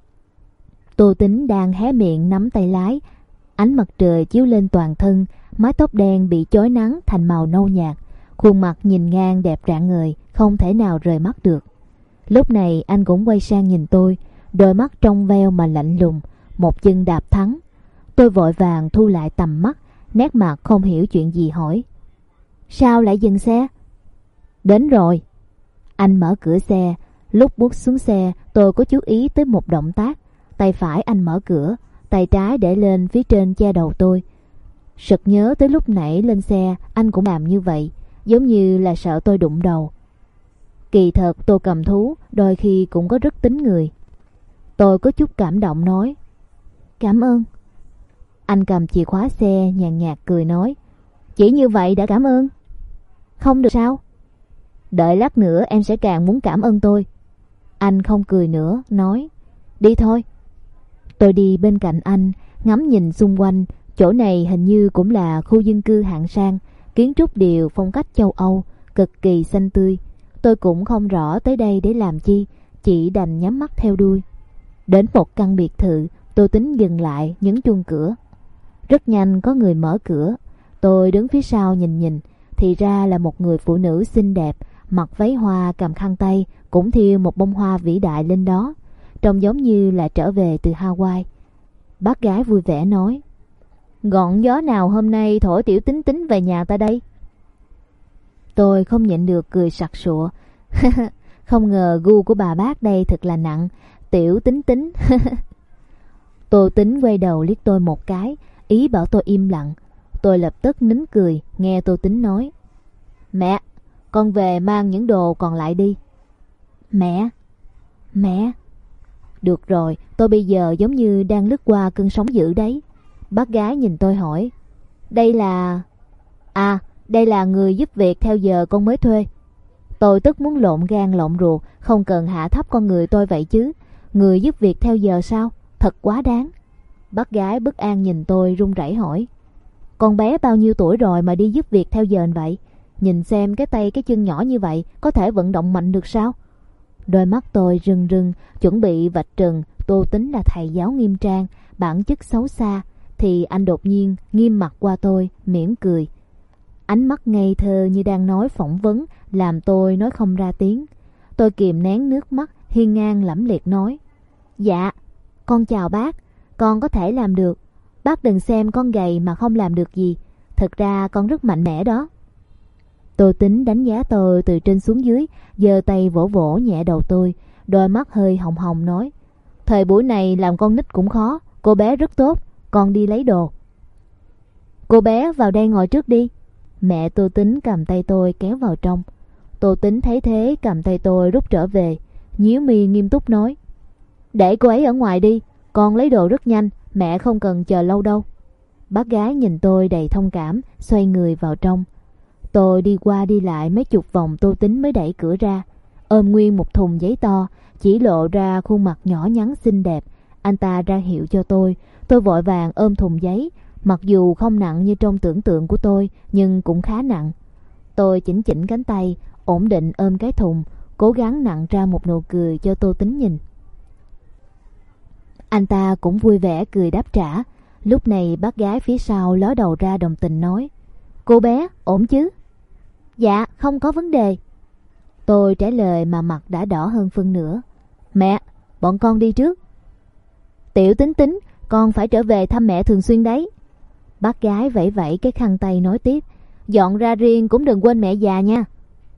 Tô Tính đang hé miệng nắm tay lái. Ánh mặt trời chiếu lên toàn thân, mái tóc đen bị chói nắng thành màu nâu nhạt. Khuôn mặt nhìn ngang đẹp rạng ngời, không thể nào rời mắt được. Lúc này anh cũng quay sang nhìn tôi, đôi mắt trong veo mà lạnh lùng, một chân đạp thắng. Tôi vội vàng thu lại tầm mắt, nét mặt không hiểu chuyện gì hỏi. Sao lại dừng xe? Đến rồi. Anh mở cửa xe, lúc bước xuống xe tôi có chú ý tới một động tác. Tay phải anh mở cửa, tay trái để lên phía trên che đầu tôi. Sực nhớ tới lúc nãy lên xe anh cũng làm như vậy, giống như là sợ tôi đụng đầu. Kỳ thật Tô Cầm Thú đôi khi cũng có rất tính người. Tôi có chút cảm động nói. Cảm ơn. Anh cầm chìa khóa xe nhàn nhạt cười nói. Chỉ như vậy đã cảm ơn? Không được sao? Đợi lát nữa em sẽ càng muốn cảm ơn tôi. Anh không cười nữa, nói. Đi thôi. Tôi đi bên cạnh anh, ngắm nhìn xung quanh. Chỗ này hình như cũng là khu dân cư hạng sang, kiến trúc đều phong cách châu Âu, cực kỳ xanh tươi. Tôi cũng không rõ tới đây để làm chi, chỉ đành nhắm mắt theo đuôi. Đến một căn biệt thự, Tô Tính dừng lại nhấn chuông cửa. Rất nhanh có người mở cửa. Tôi đứng phía sau nhìn nhìn, thì ra là một người phụ nữ xinh đẹp, mặc váy hoa cầm khăn tay, cũng thêu một bông hoa vĩ đại lên đó, trông giống như là trở về từ Hawaii. Bác gái vui vẻ nói. Ngọn gió nào hôm nay thổi tiểu Tính Tính về nhà ta đây? Tôi không nhịn được cười sặc sụa. Không ngờ gu của bà bác đây thật là nặng. Tiểu Tính Tính. Tô Tính quay đầu liếc tôi một cái, ý bảo tôi im lặng. Tôi lập tức nín cười, nghe Tô Tính nói. Mẹ, con về mang những đồ còn lại đi. Mẹ? Mẹ? Được rồi, tôi bây giờ giống như đang lướt qua cơn sóng dữ đấy. Bác gái nhìn tôi hỏi. Đây là... À, đây là người giúp việc theo giờ con mới thuê. Tôi tức muốn lộn gan lộn ruột, không cần hạ thấp con người tôi vậy chứ. Người giúp việc theo giờ sao? Thật quá đáng. Bác gái bất an nhìn tôi run rẩy hỏi. Con bé bao nhiêu tuổi rồi mà đi giúp việc theo dền vậy? Nhìn xem cái tay cái chân nhỏ như vậy, có thể vận động mạnh được sao? Đôi mắt tôi rưng rưng, chuẩn bị vạch trần Tô Tính là thầy giáo nghiêm trang, bản chất xấu xa. Thì anh đột nhiên nghiêm mặt qua tôi, mỉm cười. Ánh mắt ngây thơ như đang nói phỏng vấn, làm tôi nói không ra tiếng. Tôi kìm nén nước mắt, hiên ngang lẫm liệt nói: Dạ, con chào bác, con có thể làm được. Bác đừng xem con gầy mà không làm được gì. Thực ra con rất mạnh mẽ đó. Tô Tính đánh giá tôi từ trên xuống dưới, giơ tay vỗ vỗ nhẹ đầu tôi, đôi mắt hơi hồng hồng nói: Thời buổi này làm con nít cũng khó, cô bé rất tốt, con đi lấy đồ. Cô bé vào đây ngồi trước đi. Mẹ Tô Tính cầm tay tôi kéo vào trong. Tô Tính thấy thế cầm tay tôi rút trở về, nhíu mi nghiêm túc nói: Để cô ấy ở ngoài đi, con lấy đồ rất nhanh, mẹ không cần chờ lâu đâu. Bác gái nhìn tôi đầy thông cảm, xoay người vào trong. Tôi đi qua đi lại mấy chục vòng Tô Tính mới đẩy cửa ra, ôm nguyên một thùng giấy to, chỉ lộ ra khuôn mặt nhỏ nhắn xinh đẹp. Anh ta ra hiệu cho tôi, tôi vội vàng ôm thùng giấy. Mặc dù không nặng như trong tưởng tượng của tôi, nhưng cũng khá nặng. Tôi chỉnh chỉnh cánh tay, ổn định ôm cái thùng, cố gắng nặn ra một nụ cười cho Tô Tính nhìn. Anh ta cũng vui vẻ cười đáp trả. Lúc này bác gái phía sau ló đầu ra đồng tình nói: Cô bé, ổn chứ? Dạ, không có vấn đề. Tôi trả lời mà mặt đã đỏ hơn phân nửa. Mẹ, bọn con đi trước. Tiểu Tính Tính, con phải trở về thăm mẹ thường xuyên đấy. Bác gái vẫy vẫy cái khăn tay nói tiếp: Dọn ra riêng cũng đừng quên mẹ già nha.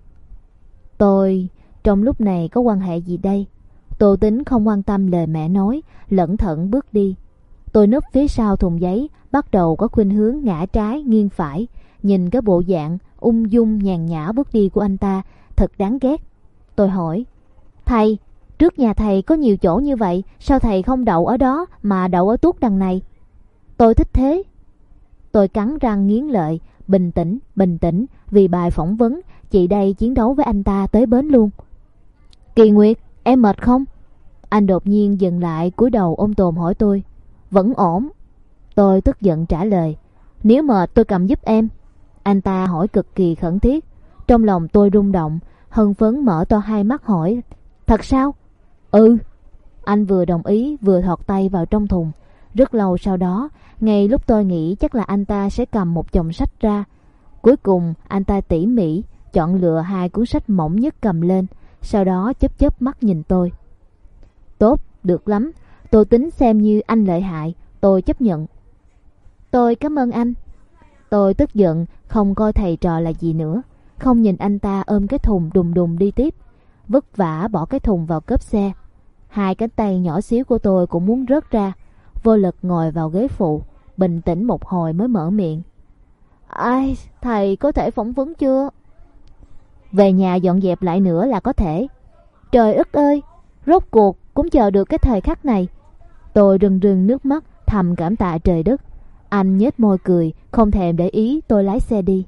Tôi trong lúc này có quan hệ gì đây? Tô Tính không quan tâm lời mẹ nói, lẩn thẩn bước đi. Tôi núp phía sau thùng giấy, bắt đầu có khuynh hướng ngã trái nghiêng phải. Nhìn cái bộ dạng ung dung nhàn nhã bước đi của anh ta thật đáng ghét. Tôi hỏi: Thầy, trước nhà thầy có nhiều chỗ như vậy, sao thầy không đậu ở đó mà đậu ở tuốt đằng này? Tôi thích thế. Tôi cắn răng nghiến lợi: Bình tĩnh, bình tĩnh, vì bài phỏng vấn, chị đây chiến đấu với anh ta tới bến luôn. Kỳ Nguyệt, em mệt không? Anh đột nhiên dừng lại, cúi đầu ôm tồn hỏi tôi. Vẫn ổn. Tôi tức giận trả lời: Nếu mệt tôi cầm giúp em. Anh ta hỏi cực kỳ khẩn thiết. Trong lòng tôi rung động, hân phấn mở to hai mắt hỏi: Thật sao? Ừ. Anh vừa đồng ý vừa thọt tay vào trong thùng. Rất lâu sau đó, ngay lúc tôi nghĩ chắc là anh ta sẽ cầm một chồng sách ra, cuối cùng anh ta tỉ mỉ chọn lựa hai cuốn sách mỏng nhất cầm lên, sau đó chớp chớp mắt nhìn tôi. Tốt, được lắm. Tôi tính xem như anh lợi hại, tôi chấp nhận. Tôi cảm ơn anh. Tôi tức giận, không coi thầy trò là gì nữa, không nhìn anh ta ôm cái thùng đùng đùng đi tiếp, vất vả bỏ cái thùng vào cốp xe. Hai cánh tay nhỏ xíu của tôi cũng muốn rớt ra, vô lực ngồi vào ghế phụ, bình tĩnh một hồi mới mở miệng. Ai, thầy có thể phỏng vấn chưa? Về nhà dọn dẹp lại nữa là có thể. Trời ức ơi, rốt cuộc cũng chờ được cái thời khắc này. Tôi rưng rưng nước mắt, thầm cảm tạ trời đất. Anh nhếch môi cười, không thèm để ý tôi lái xe đi.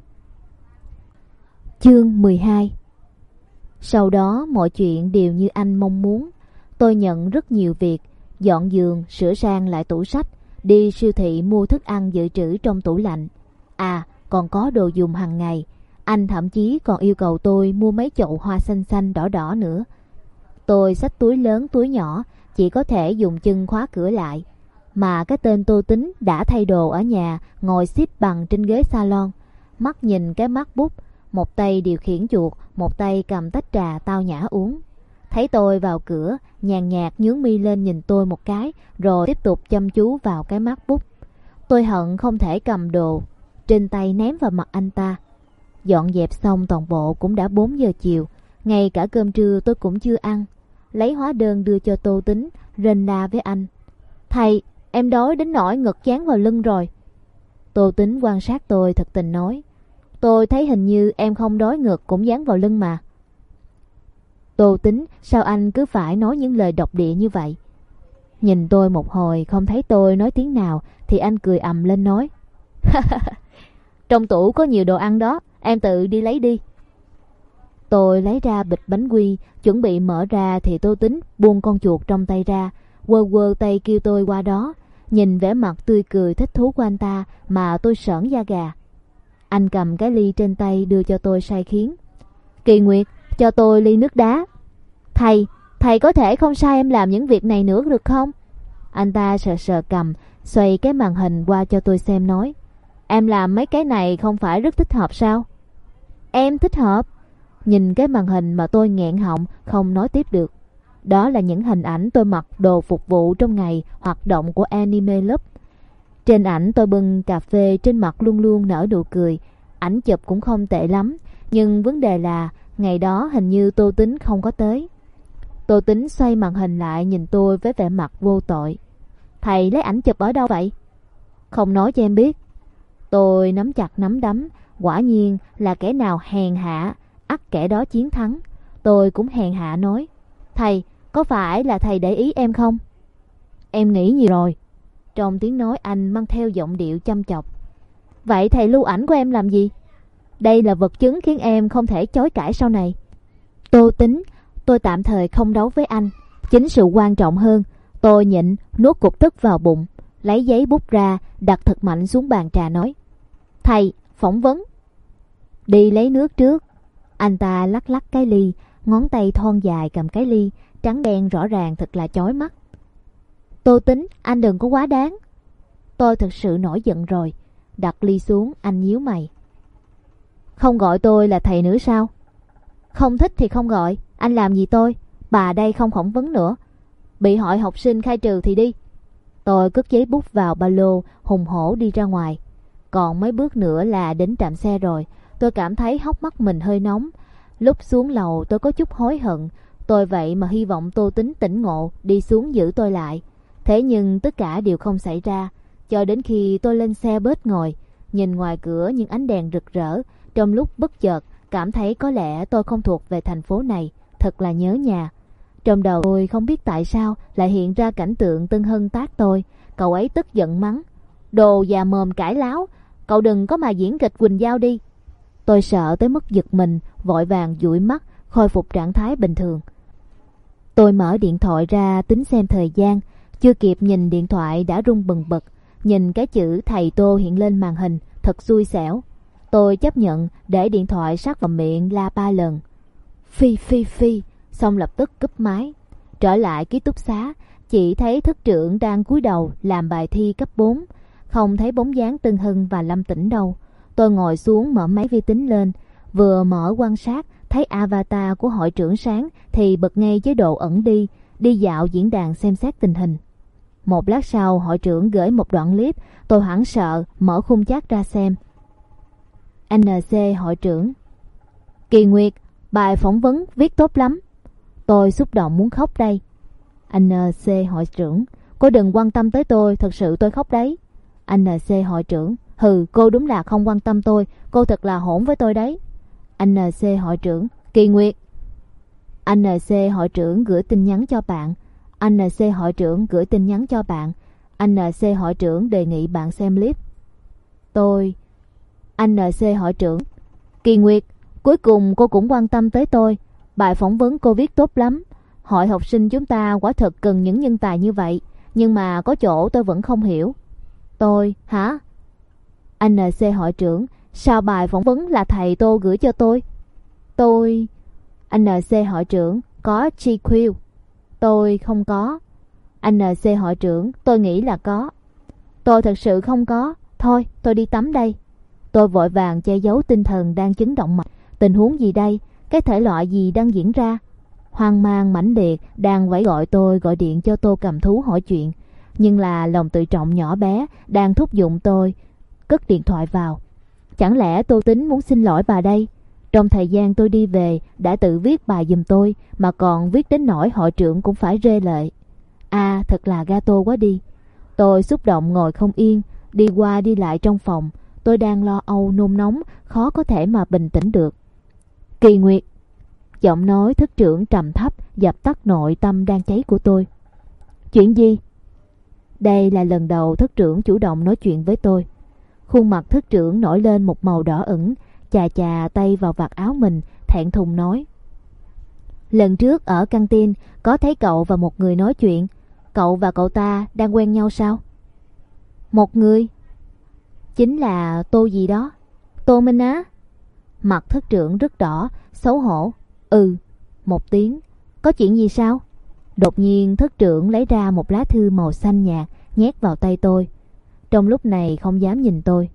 Chương mười hai. Sau đó mọi chuyện đều như anh mong muốn. Tôi nhận rất nhiều việc, dọn giường, sửa sang lại tủ sách, đi siêu thị mua thức ăn dự trữ trong tủ lạnh. À, còn có đồ dùng hàng ngày. Anh thậm chí còn yêu cầu tôi mua mấy chậu hoa xanh xanh đỏ đỏ nữa. Tôi xách túi lớn túi nhỏ, chỉ có thể dùng chân khóa cửa lại. Mà cái tên Tô Tính đã thay đồ ở nhà, ngồi xếp bằng trên ghế salon, mắt nhìn cái MacBook, một tay điều khiển chuột, một tay cầm tách trà tao nhã uống. Thấy tôi vào cửa, nhàn nhạt nhướng mi lên nhìn tôi một cái, rồi tiếp tục chăm chú vào cái MacBook. Tôi hận không thể cầm đồ trên tay ném vào mặt anh ta. Dọn dẹp xong toàn bộ cũng đã bốn giờ chiều, ngay cả cơm trưa tôi cũng chưa ăn. Lấy hóa đơn đưa cho Tô Tính, rên la với anh. Thầy, em đói đến nỗi ngực dán vào lưng rồi. Tô Tính quan sát tôi thật tình nói. Tôi thấy hình như em không đói ngực cũng dán vào lưng mà. Tô Tính, sao anh cứ phải nói những lời độc địa như vậy? Nhìn tôi một hồi không thấy tôi nói tiếng nào thì anh cười ầm lên nói. Trong tủ có nhiều đồ ăn đó, em tự đi lấy đi. Tôi lấy ra bịch bánh quy, chuẩn bị mở ra thì Tô Tính buông con chuột trong tay ra, quơ quơ tay kêu tôi qua đó. Nhìn vẻ mặt tươi cười thích thú của anh ta mà tôi sởn da gà. Anh cầm cái ly trên tay đưa cho tôi sai khiến. Kỳ Nguyệt, cho tôi ly nước đá. Thầy, thầy có thể không sai em làm những việc này nữa được không? Anh ta sờ sờ cầm, xoay cái màn hình qua cho tôi xem nói. Em làm mấy cái này không phải rất thích hợp sao? Em thích hợp. Nhìn cái màn hình mà tôi nghẹn họng không nói tiếp được. Đó là những hình ảnh tôi mặc đồ phục vụ trong ngày hoạt động của Anime Club. Trên ảnh tôi bưng cà phê, trên mặt luôn luôn nở nụ cười. Ảnh chụp cũng không tệ lắm, nhưng vấn đề là ngày đó hình như Tô Tính không có tới. Tô Tính xoay màn hình lại nhìn tôi với vẻ mặt vô tội. Thầy lấy ảnh chụp ở đâu vậy? Không nói cho em biết. Tôi nắm chặt nắm đấm. Quả nhiên là kẻ nào hèn hạ, ắt kẻ đó chiến thắng. Tôi cũng hèn hạ nói. Thầy, có phải là thầy để ý em không? Em nghĩ nhiều rồi. Trong tiếng nói anh mang theo giọng điệu chăm chọc. Vậy thầy lưu ảnh của em làm gì? Đây là vật chứng khiến em không thể chối cãi sau này. Tô Tính, tôi tạm thời không đấu với anh. Chính sự quan trọng hơn. Tôi nhịn, nuốt cục tức vào bụng, lấy giấy bút ra, đặt thật mạnh xuống bàn trà nói. Thầy, phỏng vấn. Đi lấy nước trước. Anh ta lắc lắc cái ly, ngón tay thon dài cầm cái ly, trắng đen rõ ràng thật là chói mắt. Tô Tính, anh đừng có quá đáng. Tôi thật sự nổi giận rồi. Đặt ly xuống, anh nhíu mày. Không gọi tôi là thầy nữa sao? Không thích thì không gọi. Anh làm gì tôi? Bà đây không phỏng vấn nữa. Bị hội học sinh khai trừ thì đi. Tôi cất giấy bút vào ba lô, hùng hổ đi ra ngoài. Còn mấy bước nữa là đến trạm xe rồi. Tôi cảm thấy hốc mắt mình hơi nóng. Lúc xuống lầu tôi có chút hối hận. Tôi vậy mà hy vọng Tô Tính tỉnh ngộ, đi xuống giữ tôi lại. Thế nhưng tất cả đều không xảy ra. Cho đến khi tôi lên xe bớt ngồi, nhìn ngoài cửa những ánh đèn rực rỡ, trong lúc bất chợt cảm thấy có lẽ tôi không thuộc về thành phố này. Thật là nhớ nhà. Trong đầu tôi không biết tại sao lại hiện ra cảnh tượng Tân Hân tát tôi. Cậu ấy tức giận mắng. Đồ già mồm cãi láo, cậu đừng có mà diễn kịch Quỳnh Giao đi. Tôi sợ tới mức giật mình, vội vàng dụi mắt, khôi phục trạng thái bình thường. Tôi mở điện thoại ra tính xem thời gian. Chưa kịp nhìn điện thoại đã rung bần bật. Nhìn cái chữ thầy Tô hiện lên màn hình, thật xui xẻo. Tôi chấp nhận để điện thoại sát vào miệng la ba lần. Phi phi phi. Xong lập tức cúp máy. Trở lại ký túc xá, chỉ thấy thức trưởng đang cúi đầu làm bài thi cấp bốn. Không thấy bóng dáng Tân Hân và Lâm Tĩnh đâu. Tôi ngồi xuống mở máy vi tính lên. Vừa mở quan sát, thấy avatar của hội trưởng Sáng thì bật ngay chế độ ẩn đi, đi dạo diễn đàn xem xét tình hình. Một lát sau hội trưởng gửi một đoạn clip. Tôi hoảng sợ mở khung chat ra xem. en xê hội trưởng. Kỳ Nguyệt, bài phỏng vấn viết tốt lắm. Tôi xúc động muốn khóc đây. en xê hội trưởng, cô đừng quan tâm tới tôi, thật sự tôi khóc đấy. en xê hội trưởng, hừ, cô đúng là không quan tâm tôi, cô thật là hỗn với tôi đấy. en xê hội trưởng, Kỳ Nguyệt. en xê hội trưởng gửi tin nhắn cho bạn. en xê hội trưởng gửi tin nhắn cho bạn. en xê hội trưởng đề nghị bạn xem clip. Tôi. en xê hội trưởng, Kỳ Nguyệt, cuối cùng cô cũng quan tâm tới tôi. Bài phỏng vấn cô viết tốt lắm. Hội học sinh chúng ta quả thật cần những nhân tài như vậy. Nhưng mà có chỗ tôi vẫn không hiểu. Tôi, hả? en xê hội trưởng, sao bài phỏng vấn là thầy Tô gửi cho tôi? Tôi. en xê hội trưởng, có giê quy. Tôi không có. en xê hội trưởng, tôi nghĩ là có. Tôi thật sự không có. Thôi, tôi đi tắm đây. Tôi vội vàng che giấu tinh thần đang chấn động mạnh. Tình huống gì đây? Cái thể loại gì đang diễn ra? Hoang mang mãnh liệt đang vẫy gọi tôi gọi điện cho Tô Cầm Thú hỏi chuyện. Nhưng là lòng tự trọng nhỏ bé đang thúc giục tôi cất điện thoại vào. Chẳng lẽ Tô Tính muốn xin lỗi bà đây? Trong thời gian tôi đi về đã tự viết bài giùm tôi, mà còn viết đến nỗi hội trưởng cũng phải rơi lệ. À, thật là gato quá đi. Tôi xúc động ngồi không yên, đi qua đi lại trong phòng. Tôi đang lo âu nôn nóng, khó có thể mà bình tĩnh được. Kỳ Nguyệt. Giọng nói thức trưởng trầm thấp dập tắt nội tâm đang cháy của tôi. Chuyện gì? Đây là lần đầu thức trưởng chủ động nói chuyện với tôi. Khuôn mặt thức trưởng nổi lên một màu đỏ ửng, chà chà tay vào vạt áo mình, thẹn thùng nói. Lần trước ở căng tin có thấy cậu và một người nói chuyện. Cậu và cậu ta đang quen nhau sao? Một người? Chính là Tô gì đó. Tô Minh Á. Mặt thất trưởng rất đỏ, xấu hổ. Ừ, một tiếng. Có chuyện gì sao? Đột nhiên thất trưởng lấy ra một lá thư màu xanh nhạt, nhét vào tay tôi. Trong lúc này không dám nhìn tôi.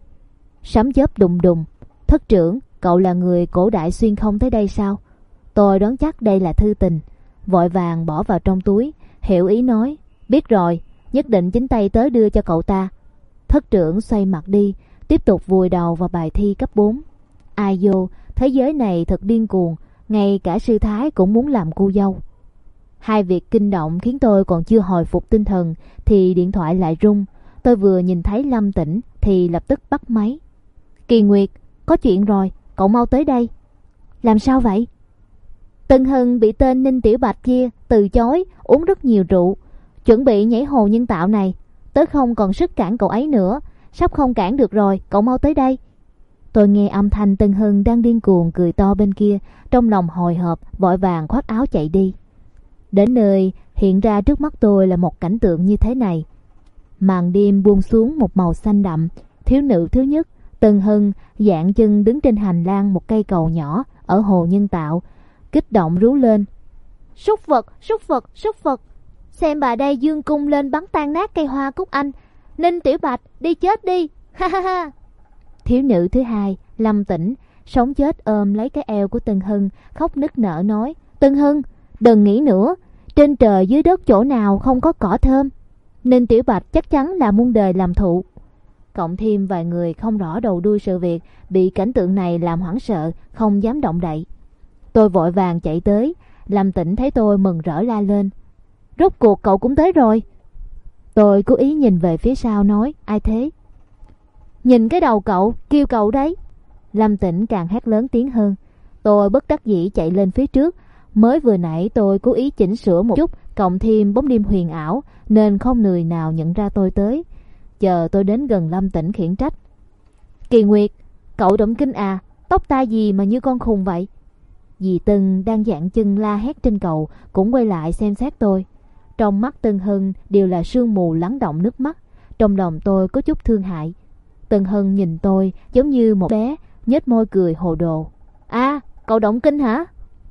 Sấm chớp đùng đùng. Thất trưởng, cậu là người cổ đại xuyên không tới đây sao? Tôi đoán chắc đây là thư tình, vội vàng bỏ vào trong túi, hiểu ý nói. Biết rồi, nhất định chính tay tới đưa cho cậu ta. Thất trưởng xoay mặt đi, tiếp tục vùi đầu vào bài thi cấp bốn. Ai vô, thế giới này thật điên cuồng, ngay cả sư thái cũng muốn làm cô dâu. Hai việc kinh động khiến tôi còn chưa hồi phục tinh thần thì điện thoại lại rung. Tôi vừa nhìn thấy Lâm Tĩnh thì lập tức bắt máy. Kỳ Nguyệt, có chuyện rồi, cậu mau tới đây. Làm sao vậy? Tân Hân bị tên Ninh Tiểu Bạch kia từ chối, uống rất nhiều rượu, chuẩn bị nhảy hồ nhân tạo này. Tớ không còn sức cản cậu ấy nữa, sắp không cản được rồi, cậu mau tới đây. Tôi nghe âm thanh Tân Hân đang điên cuồng cười to bên kia, trong lòng hồi hộp, vội vàng khoác áo chạy đi. Đến nơi, hiện ra trước mắt tôi là một cảnh tượng như thế này. Màn đêm buông xuống một màu xanh đậm. Thiếu nữ thứ nhất, Tân Hân, dạng chân đứng trên hành lang một cây cầu nhỏ ở hồ nhân tạo, kích động rú lên. Súc vật, súc vật, súc vật. Xem bà đây dương cung lên bắn tan nát cây hoa cúc anh. Ninh Tiểu Bạch, đi chết đi, ha ha ha. Thiếu nữ thứ hai, Lâm Tĩnh, sống chết ôm lấy cái eo của Tân Hân, khóc nức nở nói. Tân Hân, đừng nghĩ nữa, trên trời dưới đất chỗ nào không có cỏ thơm. Ninh Tiểu Bạch chắc chắn là muôn đời làm thụ. Cộng thêm vài người không rõ đầu đuôi sự việc, bị cảnh tượng này làm hoảng sợ, không dám động đậy. Tôi vội vàng chạy tới. Lâm Tĩnh thấy tôi mừng rỡ la lên. Rốt cuộc cậu cũng tới rồi. Tôi cố ý nhìn về phía sau nói. Ai thế? Nhìn cái đầu cậu, kêu cậu đấy. Lâm Tĩnh càng hét lớn tiếng hơn. Tôi bất đắc dĩ chạy lên phía trước. Mới vừa nãy tôi cố ý chỉnh sửa một chút, cộng thêm bóng đêm huyền ảo, nên không người nào nhận ra tôi tới. Chờ tôi đến gần Lâm Tĩnh khiển trách. Kỳ Nguyệt, cậu động kinh à, tóc tai gì mà như con khùng vậy? Dì Tân đang dạn chân la hét trên cầu cũng quay lại xem xét tôi. Trong mắt Tân Hân đều là sương mù lắng động nước mắt. Trong lòng tôi có chút thương hại. Tân Hân nhìn tôi giống như một bé, nhếch môi cười hồ đồ. À, cậu động kinh hả?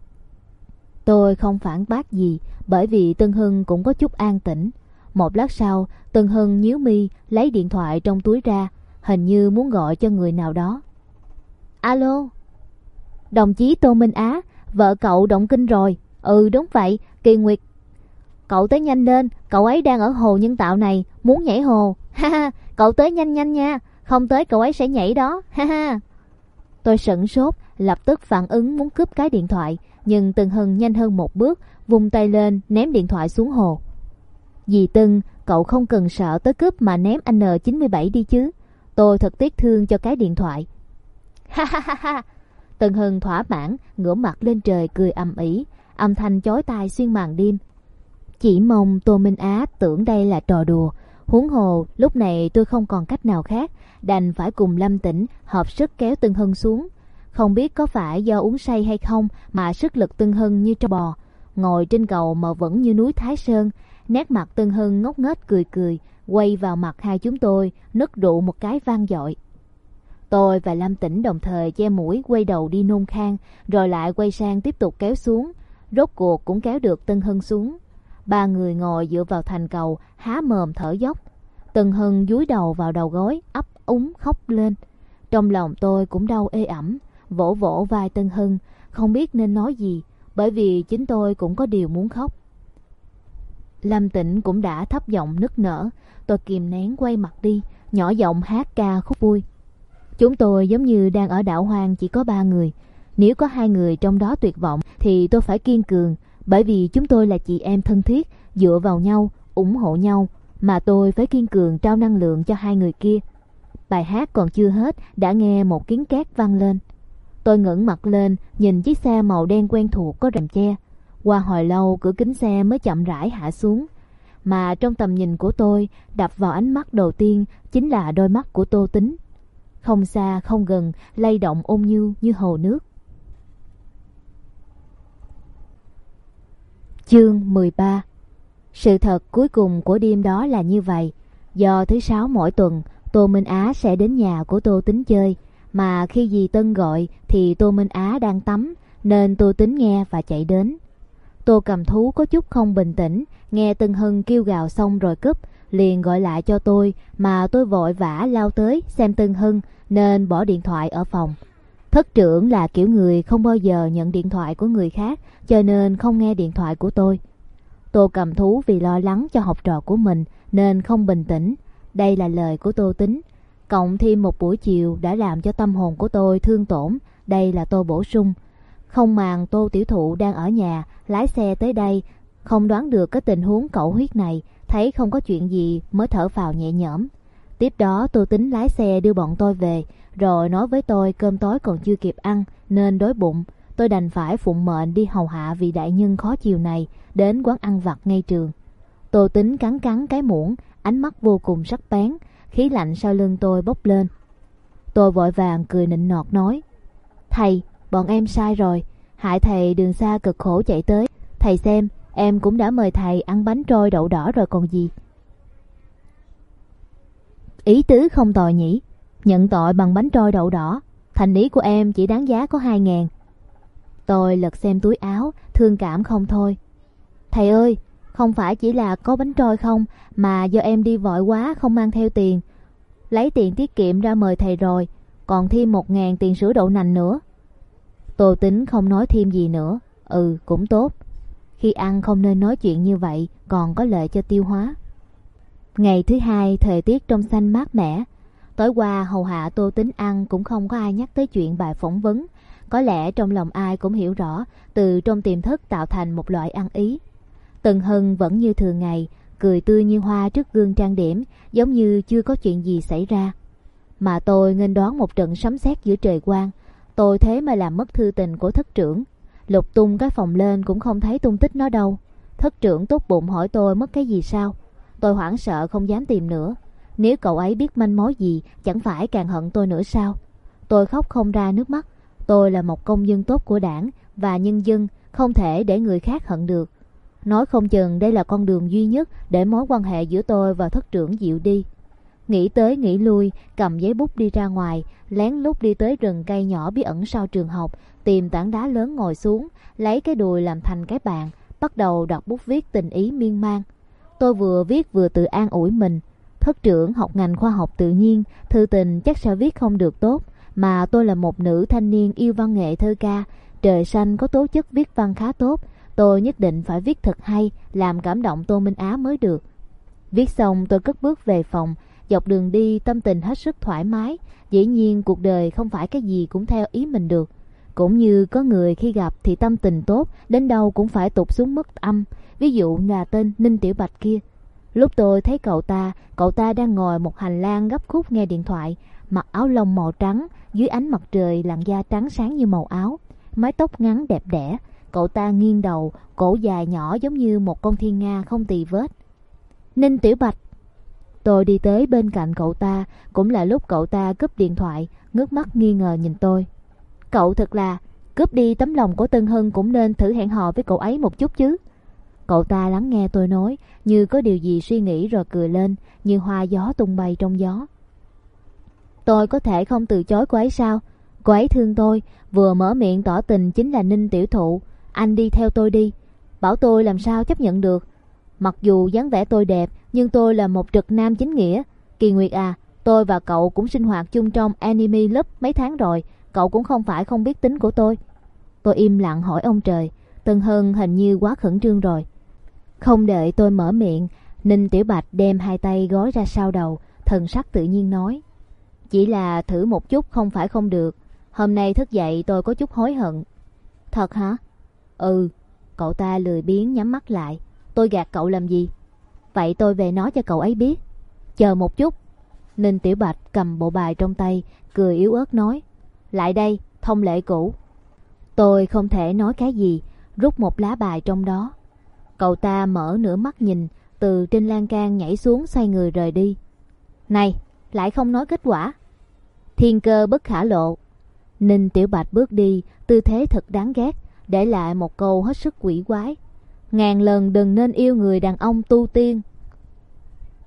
Tôi không phản bác gì, bởi vì Tân Hân cũng có chút an tĩnh. Một lát sau, Tân Hân nhíu mi lấy điện thoại trong túi ra, hình như muốn gọi cho người nào đó. Alo, đồng chí Tô Minh Á, vợ cậu động kinh rồi. Ừ đúng vậy, Kỳ Nguyệt, cậu tới nhanh lên, cậu ấy đang ở hồ nhân tạo này, muốn nhảy hồ. Ha ha, cậu tới nhanh nhanh nha, không tới cậu ấy sẽ nhảy đó. Ha ha. Tôi sửng sốt, lập tức phản ứng muốn cướp cái điện thoại, nhưng Tân Hân nhanh hơn một bước, vung tay lên ném điện thoại xuống hồ. Dì Tân, cậu không cần sợ tới cướp mà ném anh N chín bảy đi chứ. Tôi thật tiếc thương cho cái điện thoại. Ha ha ha ha. Tân Hân thỏa mãn, ngửa mặt lên trời cười ầm ĩ, âm thanh chói tai xuyên màn đêm. Chỉ mong Tô Minh Á tưởng đây là trò đùa. Huống hồ lúc này tôi không còn cách nào khác, đành phải cùng Lâm Tĩnh hợp sức kéo Tân Hân xuống. Không biết có phải do uống say hay không mà sức lực Tân Hân như trâu bò, ngồi trên cầu mà vẫn như núi Thái Sơn. Nét mặt Tân Hân ngốc nghếch cười cười, quay vào mặt hai chúng tôi, nức rượu một cái vang dội. Tôi và Lâm Tĩnh đồng thời che mũi quay đầu đi nôn khan, rồi lại quay sang tiếp tục kéo xuống. Rốt cuộc cũng kéo được Tân Hân xuống. Ba người ngồi dựa vào thành cầu, há mồm thở dốc. Tân Hân dúi đầu vào đầu gối, ấp úng khóc lên. Trong lòng tôi cũng đau ê ẩm, vỗ vỗ vai Tân Hân, không biết nên nói gì, bởi vì chính tôi cũng có điều muốn khóc. Lâm Tĩnh cũng đã thấp giọng nức nở. Tôi kìm nén quay mặt đi, nhỏ giọng hát ca khúc vui. Chúng tôi giống như đang ở đảo hoang chỉ có ba người. Nếu có hai người trong đó tuyệt vọng thì tôi phải kiên cường, bởi vì chúng tôi là chị em thân thiết, dựa vào nhau, ủng hộ nhau, mà tôi phải kiên cường trao năng lượng cho hai người kia. Bài hát còn chưa hết đã nghe một tiếng két vang lên. Tôi ngẩng mặt lên nhìn chiếc xe màu đen quen thuộc có rèm che. Qua hồi lâu cửa kính xe mới chậm rãi hạ xuống, mà trong tầm nhìn của tôi đập vào ánh mắt đầu tiên chính là đôi mắt của Tô Tính. Không xa không gần, lay động ôn nhu như hồ nước. Chương mười ba. Sự thật cuối cùng của đêm đó là như vậy. Do thứ sáu mỗi tuần Tô Minh Á sẽ đến nhà của Tô Tính chơi, mà khi dì Tân gọi thì Tô Minh Á đang tắm, nên Tô Tính nghe và chạy đến. Tô Cầm Thú có chút không bình tĩnh, nghe Tân Hân kêu gào xong rồi cúp, liền gọi lại cho tôi, mà tôi vội vã lao tới xem Tân Hân nên bỏ điện thoại ở phòng. Thất trưởng là kiểu người không bao giờ nhận điện thoại của người khác, cho nên không nghe điện thoại của tôi. Tô Cầm Thú vì lo lắng cho học trò của mình nên không bình tĩnh. Đây là lời của Tô Tính. Cộng thêm một buổi chiều đã làm cho tâm hồn của tôi thương tổn. Đây là tôi bổ sung. Không màng Tô Tiểu Thụ đang ở nhà, lái xe tới đây, không đoán được cái tình huống cẩu huyết này, thấy không có chuyện gì mới thở phào nhẹ nhõm. Tiếp đó Tô Tính lái xe đưa bọn tôi về, rồi nói với tôi cơm tối còn chưa kịp ăn nên đói bụng. Tôi đành phải phụng mệnh đi hầu hạ vị đại nhân khó chiều này đến quán ăn vặt ngay trường. Tô Tính cắn cắn cái muỗng, ánh mắt vô cùng sắc bén, khí lạnh sau lưng tôi bốc lên. Tôi vội vàng cười nịnh nọt nói: Thầy, bọn em sai rồi, hại thầy đường xa cực khổ chạy tới. Thầy xem, em cũng đã mời thầy ăn bánh trôi đậu đỏ rồi còn gì. Ý tứ không tồi nhỉ, nhận tội bằng bánh trôi đậu đỏ. Thành ý của em chỉ đáng giá có hai ngàn. Tôi lật xem túi áo, thương cảm không thôi. Thầy ơi, không phải chỉ là có bánh trôi không, mà do em đi vội quá không mang theo tiền. Lấy tiền tiết kiệm ra mời thầy rồi, còn thêm một ngàn tiền sữa đậu nành nữa. Tô Tính không nói thêm gì nữa. Ừ, cũng tốt. Khi ăn không nên nói chuyện như vậy, còn có lợi cho tiêu hóa. Ngày thứ hai, thời tiết trong xanh mát mẻ. Tối qua hầu hạ Tô Tính ăn cũng không có ai nhắc tới chuyện bài phỏng vấn. Có lẽ trong lòng ai cũng hiểu rõ, từ trong tiềm thức tạo thành một loại ăn ý. Tân Hân vẫn như thường ngày, cười tươi như hoa trước gương trang điểm, giống như chưa có chuyện gì xảy ra. Mà tôi nghênh đón một trận sấm sét giữa trời quang. Tôi thế mà làm mất thư tình của thất trưởng. Lục tung cái phòng lên cũng không thấy tung tích nó đâu. Thất trưởng tốt bụng hỏi tôi mất cái gì sao. Tôi hoảng sợ không dám tìm nữa. Nếu cậu ấy biết manh mối gì, chẳng phải càng hận tôi nữa sao? Tôi khóc không ra nước mắt. Tôi là một công dân tốt của đảng và nhân dân, không thể để người khác hận được. Nói không chừng đây là con đường duy nhất để mối quan hệ giữa tôi và thất trưởng dịu đi. Nghĩ tới nghĩ lui, cầm giấy bút đi ra ngoài, lén lút đi tới rừng cây nhỏ bí ẩn sau trường học, tìm tảng đá lớn ngồi xuống, lấy cái đùi làm thành cái bàn, bắt đầu đọc bút viết tình ý miên man. Tôi vừa viết vừa tự an ủi mình. Thất trưởng học ngành khoa học tự nhiên, thư tình chắc sẽ viết không được tốt, mà tôi là một nữ thanh niên yêu văn nghệ thơ ca, trời xanh có tố chất viết văn khá tốt. Tôi nhất định phải viết thật hay, làm cảm động Tô Minh Á mới được. Viết xong tôi cất bước về phòng. Dọc đường đi tâm tình hết sức thoải mái. Dĩ nhiên cuộc đời không phải cái gì cũng theo ý mình được. Cũng như có người khi gặp thì tâm tình tốt, đến đâu cũng phải tụt xuống mất âm. Ví dụ là tên Ninh Tiểu Bạch kia. Lúc tôi thấy cậu ta, cậu ta đang ngồi một hành lang gấp khúc nghe điện thoại, mặc áo lông màu trắng, dưới ánh mặt trời làn da trắng sáng như màu áo, mái tóc ngắn đẹp đẽ. Cậu ta nghiêng đầu, cổ dài nhỏ giống như một con thiên nga không tì vết. Ninh Tiểu Bạch. Tôi đi tới bên cạnh cậu ta, cũng là lúc cậu ta cúp điện thoại, ngước mắt nghi ngờ nhìn tôi. Cậu thật là, cướp đi tấm lòng của Tân Hân cũng nên thử hẹn hò với cậu ấy một chút chứ. Cậu ta lắng nghe tôi nói, như có điều gì suy nghĩ rồi cười lên, như hoa gió tung bay trong gió. Tôi có thể không từ chối cô ấy sao? Cô ấy thương tôi, vừa mở miệng tỏ tình chính là Ninh Tiểu Thụ. Anh đi theo tôi đi. Bảo tôi làm sao chấp nhận được. Mặc dù dáng vẻ tôi đẹp, nhưng tôi là một trực nam chính nghĩa. Kỳ Nguyệt à, tôi và cậu cũng sinh hoạt chung trong anime club mấy tháng rồi. Cậu cũng không phải không biết tính của tôi. Tôi im lặng hỏi ông trời. Tân Hân hình như quá khẩn trương rồi. Không đợi tôi mở miệng, Ninh Tiểu Bạch đem hai tay gói ra sau đầu, thần sắc tự nhiên nói. Chỉ là thử một chút không phải không được. Hôm nay thức dậy tôi có chút hối hận. Thật hả? Ừ. Cậu ta lười biếng nhắm mắt lại. Tôi gạt cậu làm gì? Vậy tôi về nói cho cậu ấy biết. Chờ một chút. Ninh Tiểu Bạch cầm bộ bài trong tay, cười yếu ớt nói. Lại đây, thông lệ cũ. Tôi không thể nói cái gì, rút một lá bài trong đó. Cậu ta mở nửa mắt nhìn, từ trên lan can nhảy xuống xoay người rời đi. Này, lại không nói kết quả. Thiên cơ bất khả lộ. Ninh Tiểu Bạch bước đi, tư thế thật đáng ghét, để lại một câu hết sức quỷ quái. Ngàn lần đừng nên yêu người đàn ông tu tiên.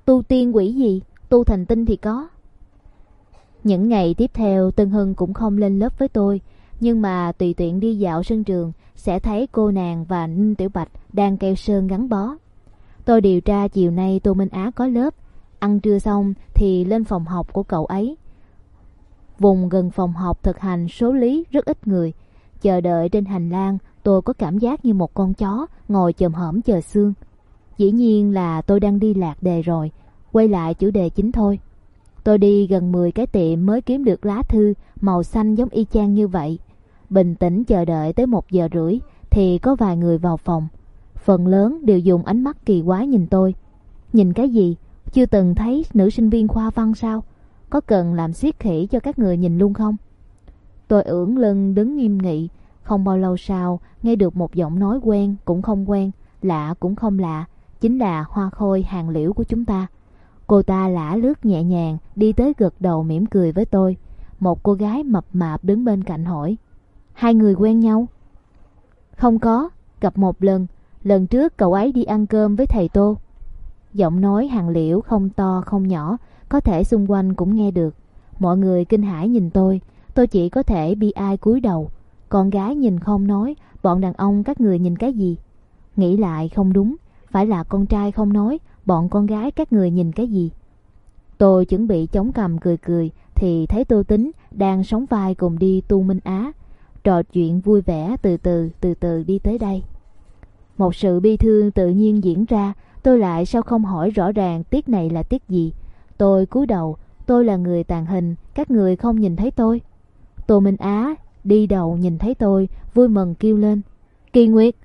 Tu tiên quỷ gì, tu thành tinh thì có. Những ngày tiếp theo Tân Hưng cũng không lên lớp với tôi, nhưng mà tùy tiện đi dạo sân trường sẽ thấy cô nàng và Ninh Tiểu Bạch đang keo sơn gắn bó. Tôi điều tra chiều nay Tô Minh Á có lớp, ăn trưa xong thì lên phòng học của cậu ấy. Vùng gần phòng học thực hành số lý rất ít người. Chờ đợi trên hành lang, tôi có cảm giác như một con chó ngồi chồm hổm chờ xương. Dĩ nhiên là tôi đang đi lạc đề rồi. Quay lại chủ đề chính thôi. Tôi đi gần mười cái tiệm mới kiếm được lá thư màu xanh giống y chang như vậy. Bình tĩnh chờ đợi tới một giờ rưỡi thì có vài người vào phòng. Phần lớn đều dùng ánh mắt kỳ quái nhìn tôi. Nhìn cái gì? Chưa từng thấy nữ sinh viên khoa văn sao? Có cần làm siết khỉ cho các người nhìn luôn không? Tôi ưỡn lưng đứng nghiêm nghị. Không bao lâu sau nghe được một giọng nói quen cũng không quen, lạ cũng không lạ. Chính là Hoa Khôi hàng liễu của chúng ta. Cô ta lả lướt nhẹ nhàng đi tới gật đầu mỉm cười với tôi. Một cô gái mập mạp đứng bên cạnh hỏi: Hai người quen nhau? Không có, gặp một lần. Lần trước cậu ấy đi ăn cơm với thầy Tô. Giọng nói hàng liễu không to không nhỏ, có thể xung quanh cũng nghe được. Mọi người kinh hãi nhìn tôi. Tôi chỉ có thể bi ai cúi đầu. Con gái nhìn không nói, bọn đàn ông các người nhìn cái gì? Nghĩ lại không đúng, phải là con trai không nói, bọn con gái các người nhìn cái gì? Tôi chuẩn bị chống cằm cười cười thì thấy Tô Tính đang sóng vai cùng đi Tu Minh Á, trò chuyện vui vẻ từ từ từ từ đi tới đây. Một sự bi thương tự nhiên diễn ra. Tôi lại sao không hỏi rõ ràng tiết này là tiết gì? Tôi cúi đầu. Tôi là người tàng hình, các người không nhìn thấy tôi. Tô Minh Á đi đầu nhìn thấy tôi, vui mừng kêu lên: Kỳ Nguyệt!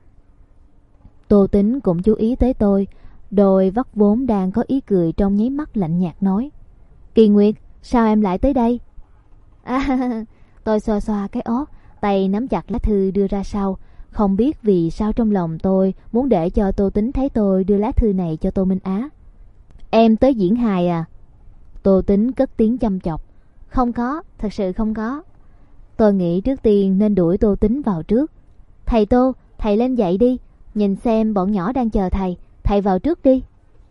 Tô Tính cũng chú ý tới tôi. Đôi vắt vốn đang có ý cười trong nháy mắt lạnh nhạt nói: Kỳ Nguyệt, sao em lại tới đây? À, tôi xoa xoa cái ót, tay nắm chặt lá thư đưa ra sau. Không biết vì sao trong lòng tôi muốn để cho Tô Tính thấy tôi đưa lá thư này cho Tô Minh Á. Em tới diễn hài à? Tô Tính cất tiếng chăm chọc. Không có, thật sự không có. Tôi nghĩ trước tiên nên đuổi Tô Tính vào trước. Thầy Tô, thầy lên dậy đi. Nhìn xem bọn nhỏ đang chờ thầy. Thầy vào trước đi.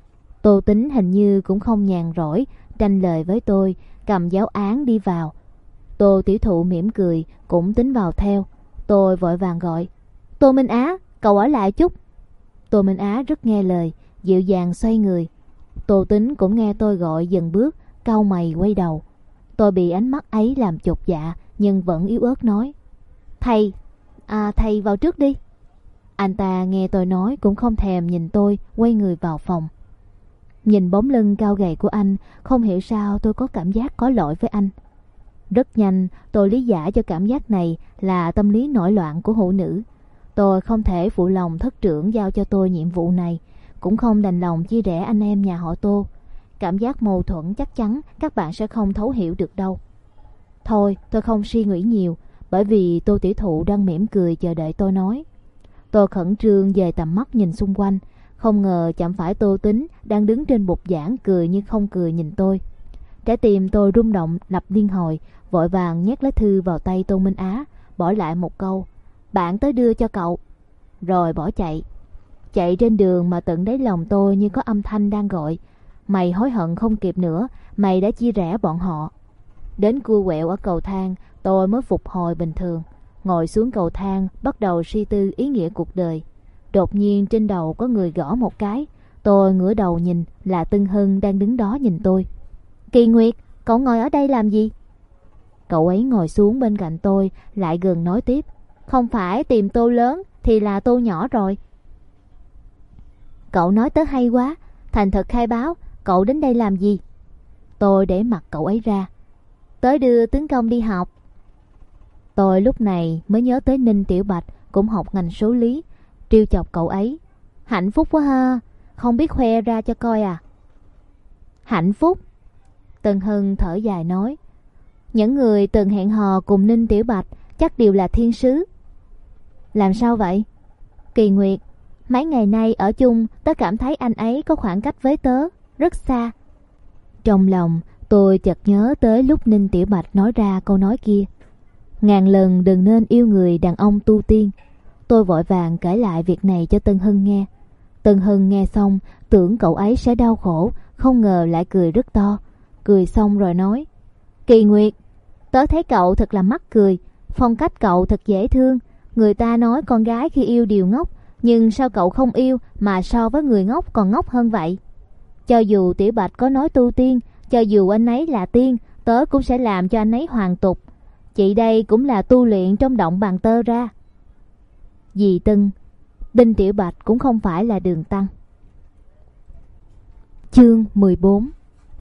Tô Tính hình như cũng không nhàn rỗi tranh lời với tôi, cầm giáo án đi vào. Tô Tiểu Thụ mỉm cười cũng tính vào theo. Tôi vội vàng gọi: Tô Minh Á, cậu ở lại chút. Tô Minh Á rất nghe lời, dịu dàng xoay người. Tô Tính cũng nghe tôi gọi dừng bước, cau mày quay đầu. Tôi bị ánh mắt ấy làm chột dạ, nhưng vẫn yếu ớt nói: Thầy, à thầy vào trước đi. Anh ta nghe tôi nói cũng không thèm nhìn tôi, quay người vào phòng. Nhìn bóng lưng cao gầy của anh, không hiểu sao tôi có cảm giác có lỗi với anh. Rất nhanh tôi lý giải cho cảm giác này là tâm lý nổi loạn của hữu nữ. Tôi không thể phụ lòng thất trưởng giao cho tôi nhiệm vụ này, cũng không đành lòng chia rẽ anh em nhà họ Tô. Cảm giác mâu thuẫn chắc chắn các bạn sẽ không thấu hiểu được đâu. Thôi tôi không suy nghĩ nhiều, bởi vì Tô Tiểu Thụ đang mỉm cười chờ đợi tôi nói. Tôi khẩn trương dời tầm mắt nhìn xung quanh, không ngờ chẳng phải Tô Tính đang đứng trên bục giảng cười như không cười nhìn tôi. Trái tim tôi rung động lập liên hồi, vội vàng nhét lá thư vào tay Tô Minh Á, bỏ lại một câu: Bạn tới đưa cho cậu. Rồi bỏ chạy. Chạy trên đường mà tận đáy lòng tôi như có âm thanh đang gọi: Mày hối hận không kịp nữa, mày đã chia rẽ bọn họ. Đến cua quẹo ở cầu thang, tôi mới phục hồi bình thường. Ngồi xuống cầu thang, bắt đầu suy tư ý nghĩa cuộc đời. Đột nhiên trên đầu có người gõ một cái. Tôi ngửa đầu nhìn, là Tân Hưng đang đứng đó nhìn tôi. Kỳ Nguyệt, cậu ngồi ở đây làm gì? Cậu ấy ngồi xuống bên cạnh tôi, lại gần nói tiếp: Không phải tìm Tô lớn thì là Tô nhỏ rồi. Cậu nói tớ hay quá, thành thật khai báo, cậu đến đây làm gì? Tôi để mặt cậu ấy ra. Tới đưa tướng công đi học. Tôi lúc này mới nhớ tới Ninh Tiểu Bạch cũng học ngành số lý, trêu chọc cậu ấy. Hạnh phúc quá ha, không biết khoe ra cho coi à? Hạnh phúc? Tân Hưng thở dài nói: Những người từng hẹn hò cùng Ninh Tiểu Bạch chắc đều là thiên sứ. Làm sao vậy? Kỳ Nguyệt, mấy ngày nay ở chung tớ cảm thấy anh ấy có khoảng cách với tớ, rất xa. Trong lòng tôi chợt nhớ tới lúc Ninh Tiểu Bạch nói ra câu nói kia: Ngàn lần đừng nên yêu người đàn ông tu tiên. Tôi vội vàng kể lại việc này cho Tân Hưng nghe. Tân Hưng nghe xong tưởng cậu ấy sẽ đau khổ, không ngờ lại cười rất to. Cười xong rồi nói: Kỳ Nguyệt, tớ thấy cậu thật là mắc cười. Phong cách cậu thật dễ thương. Người ta nói con gái khi yêu đều ngốc, nhưng sao cậu không yêu mà so với người ngốc còn ngốc hơn vậy? Cho dù Tiểu Bạch có nói tu tiên, cho dù anh ấy là tiên, tớ cũng sẽ làm cho anh ấy hoàn tục. Chị đây cũng là tu luyện trong động bàn tơ ra. Dì Tân, Đinh Tiểu Bạch cũng không phải là đường tăng. Chương mười bốn.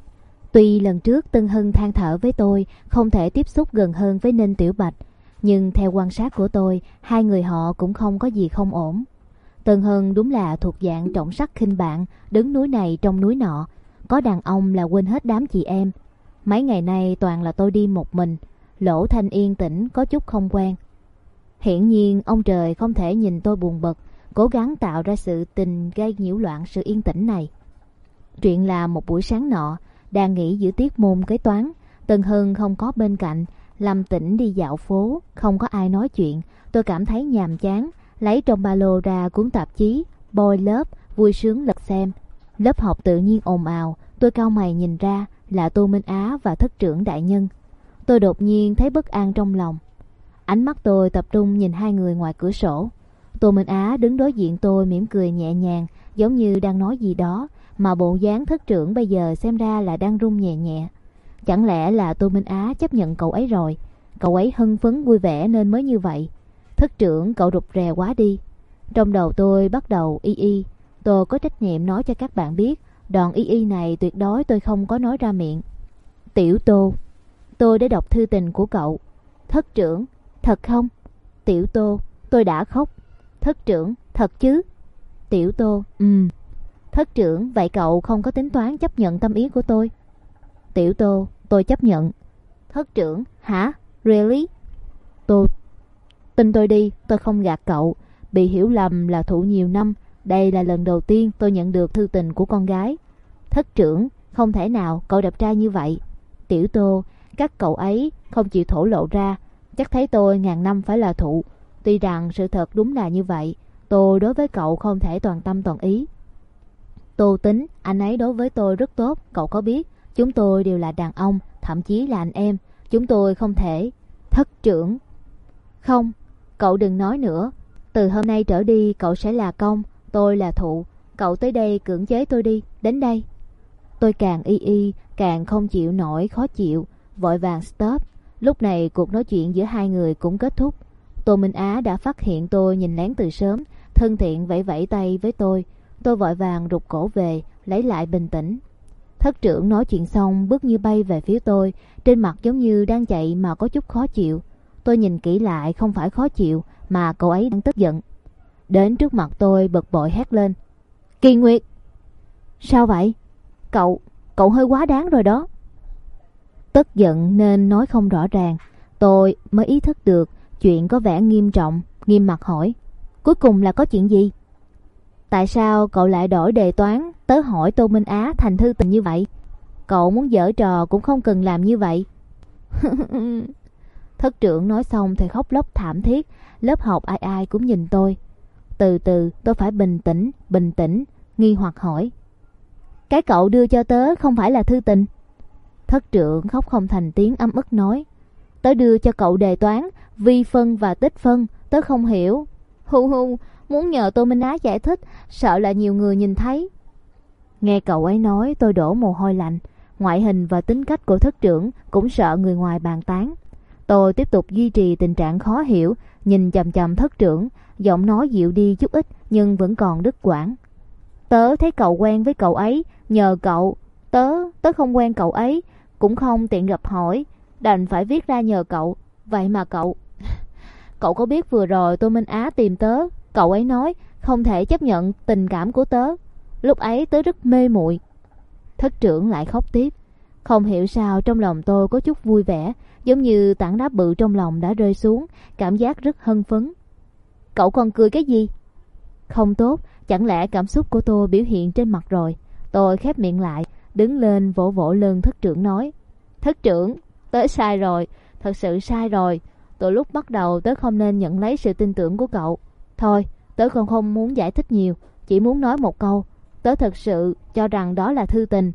Tuy lần trước Tân Hưng than thở với tôi không thể tiếp xúc gần hơn với Ninh Tiểu Bạch, nhưng theo quan sát của tôi, hai người họ cũng không có gì không ổn. Tân Hưng đúng là thuộc dạng trọng sắc khinh bạn, đứng núi này trong núi nọ, có đàn ông là quên hết đám chị em. Mấy ngày nay toàn là tôi đi một mình, Lỗ Thanh yên tĩnh có chút không quen. Hiển nhiên ông trời không thể nhìn tôi buồn bực, cố gắng tạo ra sự tình gây nhiễu loạn sự yên tĩnh này. Chuyện là một buổi sáng nọ, đang nghỉ giữa tiết môn kế toán, Tân Hưng không có bên cạnh, Lâm Tĩnh đi dạo phố, không có ai nói chuyện, tôi cảm thấy nhàm chán, lấy trong ba lô ra cuốn tạp chí Boy Love, vui sướng lật xem. Lớp học tự nhiên ồn ào, tôi cau mày nhìn ra là Tô Minh Á và thất trưởng đại nhân. Tôi đột nhiên thấy bất an trong lòng. Ánh mắt tôi tập trung nhìn hai người ngoài cửa sổ. Tô Minh Á đứng đối diện tôi mỉm cười nhẹ nhàng, giống như đang nói gì đó, mà bộ dáng thất trưởng bây giờ xem ra là đang run nhẹ nhẹ. Chẳng lẽ là Tô Minh Á chấp nhận cậu ấy rồi? Cậu ấy hưng phấn vui vẻ nên mới như vậy. Thất trưởng, cậu rụt rè quá đi. Trong đầu tôi bắt đầu y y. Tôi có trách nhiệm nói cho các bạn biết, đoạn y y này tuyệt đối tôi không có nói ra miệng. Tiểu Tô, tôi đã đọc thư tình của cậu. Thất trưởng, thật không? Tiểu Tô, tôi đã khóc. Thất trưởng, thật chứ? Tiểu Tô, ừm. Thất trưởng, vậy cậu không có tính toán chấp nhận tâm ý của tôi? Tiểu Tô, tôi chấp nhận. Thất trưởng, hả? Really? Tô, tin tôi đi, tôi không gạt cậu. Bị hiểu lầm là thụ nhiều năm. Đây là lần đầu tiên tôi nhận được thư tình của con gái. Thất trưởng, không thể nào, cậu đẹp trai như vậy. Tiểu Tô, các cậu ấy không chịu thổ lộ ra, chắc thấy tôi ngàn năm phải là thụ. Tuy rằng sự thật đúng là như vậy, tôi đối với cậu không thể toàn tâm toàn ý. Tô Tính, anh ấy đối với tôi rất tốt, cậu có biết. Chúng tôi đều là đàn ông, thậm chí là anh em. Chúng tôi không thể. Thất trưởng, không, cậu đừng nói nữa. Từ hôm nay trở đi cậu sẽ là công, tôi là thụ. Cậu tới đây cưỡng chế tôi đi, đến đây. Tôi càng y y, càng không chịu nổi khó chịu, vội vàng stop. Lúc này cuộc nói chuyện giữa hai người cũng kết thúc. Tô Minh Á đã phát hiện tôi nhìn lén từ sớm, thân thiện vẫy vẫy tay với tôi. Tôi vội vàng rụt cổ về, lấy lại bình tĩnh. Thất trưởng nói chuyện xong bước như bay về phía tôi, trên mặt giống như đang chạy mà có chút khó chịu. Tôi nhìn kỹ lại không phải khó chịu, mà cậu ấy đang tức giận. Đến trước mặt tôi bực bội hét lên: Kỳ Nguyệt! Sao vậy? Cậu, cậu hơi quá đáng rồi đó. Tức giận nên nói không rõ ràng, tôi mới ý thức được chuyện có vẻ nghiêm trọng, nghiêm mặt hỏi: Cuối cùng là có chuyện gì? Tại sao cậu lại đổi đề toán tới hỏi Tô Minh Á thành thư tình như vậy? Cậu muốn giở trò cũng không cần làm như vậy. Thất trưởng nói xong thì khóc lóc thảm thiết. Lớp học ai ai cũng nhìn tôi. Từ từ tôi phải bình tĩnh, bình tĩnh, nghi hoặc hỏi: Cái cậu đưa cho tớ không phải là thư tình? Thất trưởng khóc không thành tiếng, ấm ức nói: Tớ đưa cho cậu đề toán vi phân và tích phân, tớ không hiểu. Hu hu, muốn nhờ Tô Minh Á giải thích, sợ là nhiều người nhìn thấy. Nghe cậu ấy nói tôi đổ mồ hôi lạnh. Ngoại hình và tính cách của thất trưởng cũng sợ người ngoài bàn tán. Tôi tiếp tục duy trì tình trạng khó hiểu, nhìn chằm chằm thất trưởng, giọng nói dịu đi chút ít nhưng vẫn còn đứt quãng. Tớ thấy cậu quen với cậu ấy, nhờ cậu. Tớ, tớ không quen cậu ấy, cũng không tiện gặp hỏi, đành phải viết ra nhờ cậu. Vậy mà cậu... Cậu có biết vừa rồi Tô Minh Á tìm tớ, cậu ấy nói không thể chấp nhận tình cảm của tớ. Lúc ấy tớ rất mê muội. Thất trưởng lại khóc tiếp. Không hiểu sao trong lòng tôi có chút vui vẻ, giống như tảng đá bự trong lòng đã rơi xuống, cảm giác rất hân phấn. Cậu còn cười cái gì? Không tốt, chẳng lẽ cảm xúc của tôi biểu hiện trên mặt rồi? Tôi khép miệng lại, đứng lên vỗ vỗ lưng thất trưởng nói: Thất trưởng, tớ sai rồi, thật sự sai rồi. Từ lúc bắt đầu tớ không nên nhận lấy sự tin tưởng của cậu. Thôi, tớ không không muốn giải thích nhiều, chỉ muốn nói một câu. Tớ thật sự cho rằng đó là thư tình.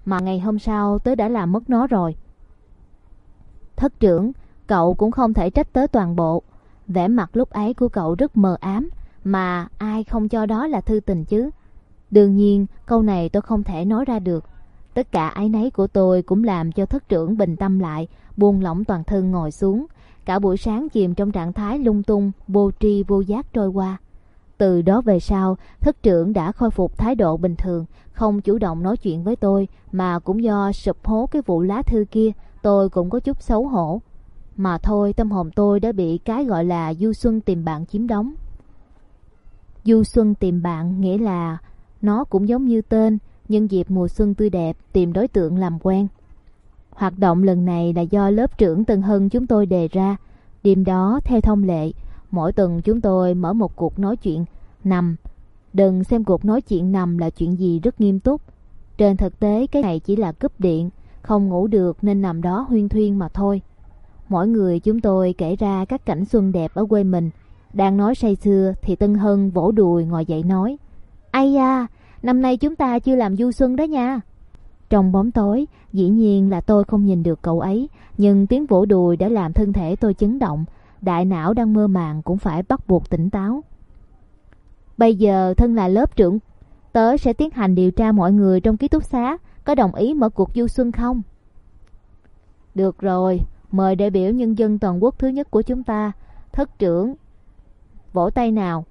mà ngày hôm sau tớ đã làm mất nó rồi. Thất trưởng, cậu cũng không thể trách tớ toàn bộ. Vẻ mặt lúc ấy của cậu rất mờ ám, mà ai không cho đó là thư tình chứ. Đương nhiên câu này tôi không thể nói ra được. Tất cả áy náy của tôi cũng làm cho thất trưởng bình tâm lại, buông lỏng toàn thân ngồi xuống. Cả buổi sáng chìm trong trạng thái lung tung, vô tri vô giác trôi qua. Từ đó về sau, thất trưởng đã khôi phục thái độ bình thường, không chủ động nói chuyện với tôi, mà cũng do sụp hố cái vụ lá thư kia, tôi cũng có chút xấu hổ. Mà thôi, tâm hồn tôi đã bị cái gọi là du xuân tìm bạn chiếm đóng. Du xuân tìm bạn nghĩa là nó cũng giống như tên, nhân dịp mùa xuân tươi đẹp tìm đối tượng làm quen. Hoạt động lần này là do lớp trưởng Tân Hân chúng tôi đề ra. Đêm đó, theo thông lệ, mỗi tuần chúng tôi mở một cuộc nói chuyện nằm. Đừng xem cuộc nói chuyện nằm là chuyện gì rất nghiêm túc. Trên thực tế cái này chỉ là cúp điện, không ngủ được nên nằm đó huyên thuyên mà thôi. Mỗi người chúng tôi kể ra các cảnh xuân đẹp ở quê mình. Đang nói say sưa thì Tân Hân vỗ đùi ngồi dậy nói: "Ây da, năm nay chúng ta chưa làm du xuân đó nha." Trong bóng tối, dĩ nhiên là tôi không nhìn được cậu ấy, nhưng tiếng vỗ đùi đã làm thân thể tôi chấn động. Đại não đang mơ màng cũng phải bắt buộc tỉnh táo. Bây giờ thân là lớp trưởng, tớ sẽ tiến hành điều tra mọi người trong ký túc xá có đồng ý mở cuộc du xuân không. Được rồi, mời đại biểu nhân dân toàn quốc thứ nhất của chúng ta, thất trưởng. Vỗ tay nào.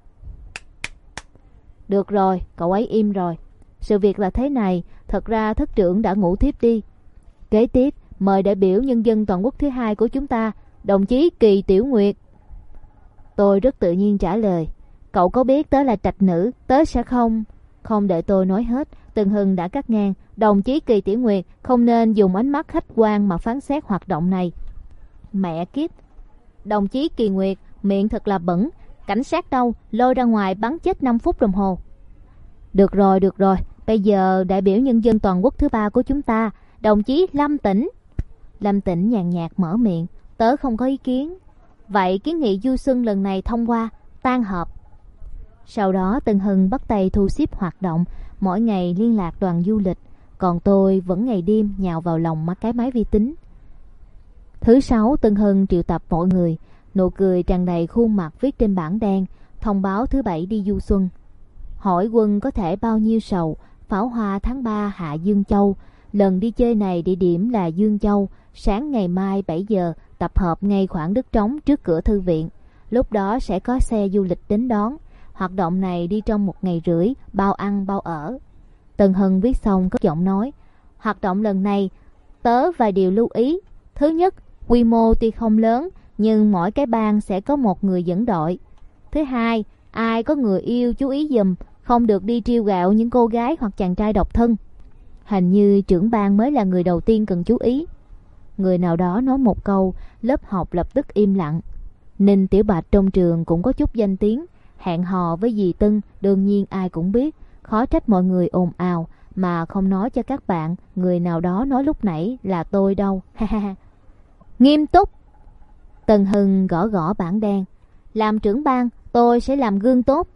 Được rồi, cậu ấy im rồi. Sự việc là thế này, thật ra thất trưởng đã ngủ thiếp đi. Kế tiếp, mời đại biểu nhân dân toàn quốc thứ hai của chúng ta, đồng chí Kỳ Tiểu Nguyệt. Tôi rất tự nhiên trả lời: "Cậu có biết tớ là trạch nữ, tớ sẽ không..." Không đợi tôi nói hết, Tân Hân đã cắt ngang: "Đồng chí Kỳ Tiểu Nguyệt, không nên dùng ánh mắt khách quan mà phán xét hoạt động này." Mẹ kiếp! Đồng chí Kỳ Nguyệt, miệng thật là bẩn. Cảnh sát đâu, lôi ra ngoài bắn chết năm phút đồng hồ. Được rồi, được rồi. Bây giờ đại biểu nhân dân toàn quốc thứ ba của chúng ta, đồng chí Lâm Tĩnh. Lâm Tĩnh nhàn nhạt mở miệng: "Tớ không có ý kiến." Vậy kiến nghị du xuân lần này thông qua, tan họp. Sau đó Tân Hân bắt tay thu xếp hoạt động, mỗi ngày liên lạc đoàn du lịch, còn tôi vẫn ngày đêm nhào vào lòng mắt cái máy vi tính. Thứ sáu, Tân Hân triệu tập mọi người, nụ cười tràn đầy khuôn mặt viết trên bảng đen, thông báo thứ bảy đi du xuân. Hỏi quân có thể bao nhiêu sầu, pháo hoa tháng ba hạ Dương Châu. Lần đi chơi này địa điểm là Dương Châu, sáng ngày mai bảy giờ tập hợp ngay khoảng đất trống trước cửa thư viện. Lúc đó sẽ có xe du lịch đến đón. Hoạt động này đi trong một ngày rưỡi, bao ăn bao ở. Tân Hân viết xong có giọng nói: "Hoạt động lần này, tớ vài điều lưu ý. Thứ nhất, quy mô tuy không lớn, nhưng mỗi cái bang sẽ có một người dẫn đội. Thứ hai, ai có người yêu chú ý giùm, không được đi trêu ghẹo những cô gái hoặc chàng trai độc thân. Hình như trưởng bang mới là người đầu tiên cần chú ý." Người nào đó nói một câu, lớp học lập tức im lặng. Ninh Tiểu Bạch trong trường cũng có chút danh tiếng, hẹn hò với dì Tân đương nhiên ai cũng biết, khó trách mọi người ồn ào mà không nói cho các bạn người nào đó nói lúc nãy là tôi đâu. Nghiêm túc. Tân Hân gõ gõ bảng đen: "Làm trưởng ban, tôi sẽ làm gương tốt."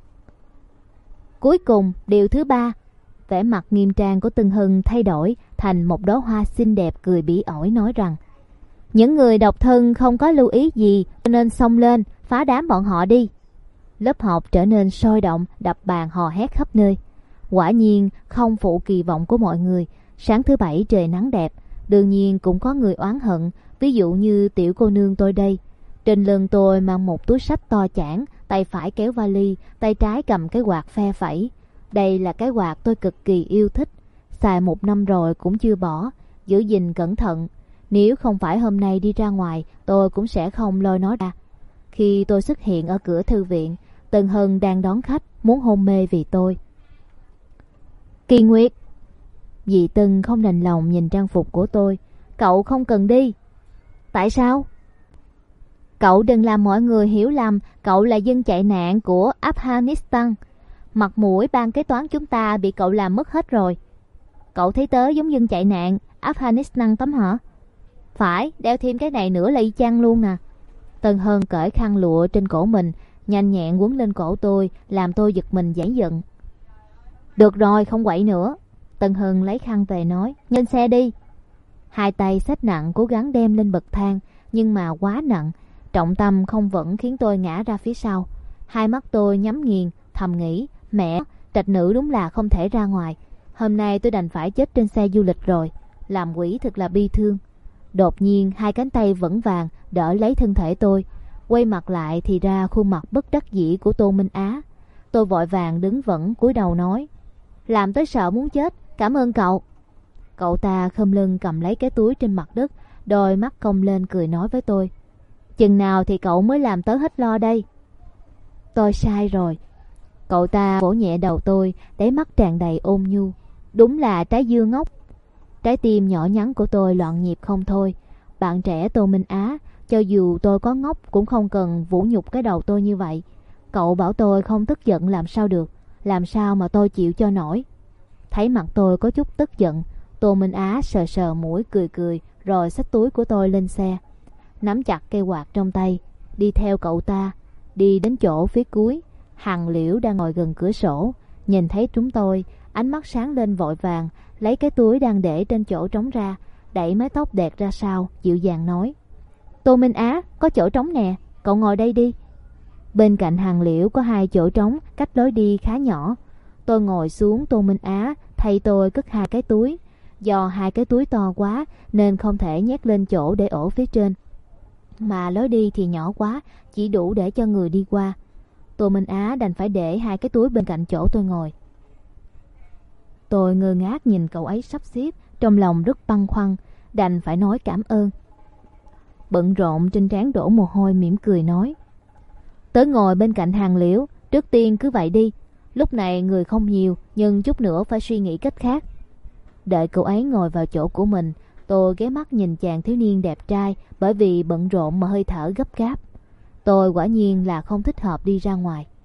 Cuối cùng, điều thứ ba, vẻ mặt nghiêm trang của Tân Hân thay đổi thành một đóa hoa xinh đẹp cười bỉ ổi nói rằng: "Những người độc thân không có lưu ý gì cho nên xông lên phá đám bọn họ đi." Lớp học trở nên sôi động, đập bàn hò hét khắp nơi. Quả nhiên không phụ kỳ vọng của mọi người. Sáng thứ bảy trời nắng đẹp, đương nhiên cũng có người oán hận, ví dụ như tiểu cô nương tôi đây. Trên lưng tôi mang một túi sách to chảng, tay phải kéo vali, tay trái cầm cái quạt phe phẩy. Đây là cái quạt tôi cực kỳ yêu thích, xài một năm rồi cũng chưa bỏ, giữ gìn cẩn thận. Nếu không phải hôm nay đi ra ngoài, tôi cũng sẽ không lôi nó ra. Khi tôi xuất hiện ở cửa thư viện, Tân Hân đang đón khách, muốn hôn mê vì tôi. "Kỳ Nguyệt." Dì Tân không đành lòng nhìn trang phục của tôi: "Cậu không cần đi." "Tại sao?" "Cậu đừng làm mọi người hiểu lầm cậu là dân chạy nạn của Afghanistan. Mặt mũi ban kế toán chúng ta bị cậu làm mất hết rồi." "Cậu thấy tớ giống dân chạy nạn Afghanistan tấm hả?" "Phải, đeo thêm cái này nữa là y chang luôn nè." Tân Hân cởi khăn lụa trên cổ mình, nhanh nhẹn quấn lên cổ tôi, làm tôi giật mình giãy giận. "Được rồi, không quậy nữa." Tân Hưng lấy khăn về nói, lên xe đi. Hai tay xách nặng cố gắng đem lên bậc thang, nhưng mà quá nặng, trọng tâm không vững khiến tôi ngã ra phía sau. Hai mắt tôi nhắm nghiền, thầm nghĩ, mẹ, trạch nữ đúng là không thể ra ngoài. Hôm nay tôi đành phải chết trên xe du lịch rồi, làm quỷ thật là bi thương. Đột nhiên hai cánh tay vững vàng đỡ lấy thân thể tôi. Quay mặt lại thì ra khuôn mặt bất đắc dĩ của Tô Minh Á. Tôi vội vàng đứng vững cúi đầu nói, làm tới sợ muốn chết, cảm ơn cậu. Cậu ta khom lưng cầm lấy cái túi trên mặt đất, đôi mắt cong lên cười nói với tôi, chừng nào thì cậu mới làm tớ hết lo đây. Tôi sai rồi. Cậu ta vỗ nhẹ đầu tôi, đáy mắt tràn đầy ôn nhu. Đúng là trái dưa ngốc. Trái tim nhỏ nhắn của tôi loạn nhịp không thôi. Bạn trẻ Tô Minh Á, cho dù tôi có ngốc cũng không cần vũ nhục cái đầu tôi như vậy. Cậu bảo tôi không tức giận làm sao được, làm sao mà tôi chịu cho nổi. Thấy mặt tôi có chút tức giận, Tô Minh Á sờ sờ mũi cười cười rồi xách túi của tôi lên xe, nắm chặt cây quạt trong tay, đi theo cậu ta. Đi đến chỗ phía cuối, Hằng Liễu đang ngồi gần cửa sổ, nhìn thấy chúng tôi, ánh mắt sáng lên vội vàng, lấy cái túi đang để trên chỗ trống ra, đẩy mái tóc đẹp ra sau, dịu dàng nói, Tô Minh Á, có chỗ trống nè, cậu ngồi đây đi. Bên cạnh Hằng Liễu có hai chỗ trống, cách lối đi khá nhỏ. Tôi ngồi xuống, Tô Minh Á thay tôi cất hai cái túi. Do hai cái túi to quá nên không thể nhét lên chỗ để ổ phía trên, mà lối đi thì nhỏ quá, chỉ đủ để cho người đi qua. Tô Minh Á đành phải để hai cái túi bên cạnh chỗ tôi ngồi. Tôi ngơ ngác nhìn cậu ấy sắp xếp, trong lòng rất băn khoăn, đành phải nói cảm ơn. Bận rộn trên trán đổ mồ hôi, mỉm cười nói, tớ ngồi bên cạnh Hằng Liễu, trước tiên cứ vậy đi. Lúc này người không nhiều, nhưng chút nữa phải suy nghĩ cách khác. Đợi cậu ấy ngồi vào chỗ của mình, tôi ghé mắt nhìn chàng thiếu niên đẹp trai, bởi vì bận rộn mà hơi thở gấp gáp. Tôi quả nhiên là không thích hợp đi ra ngoài.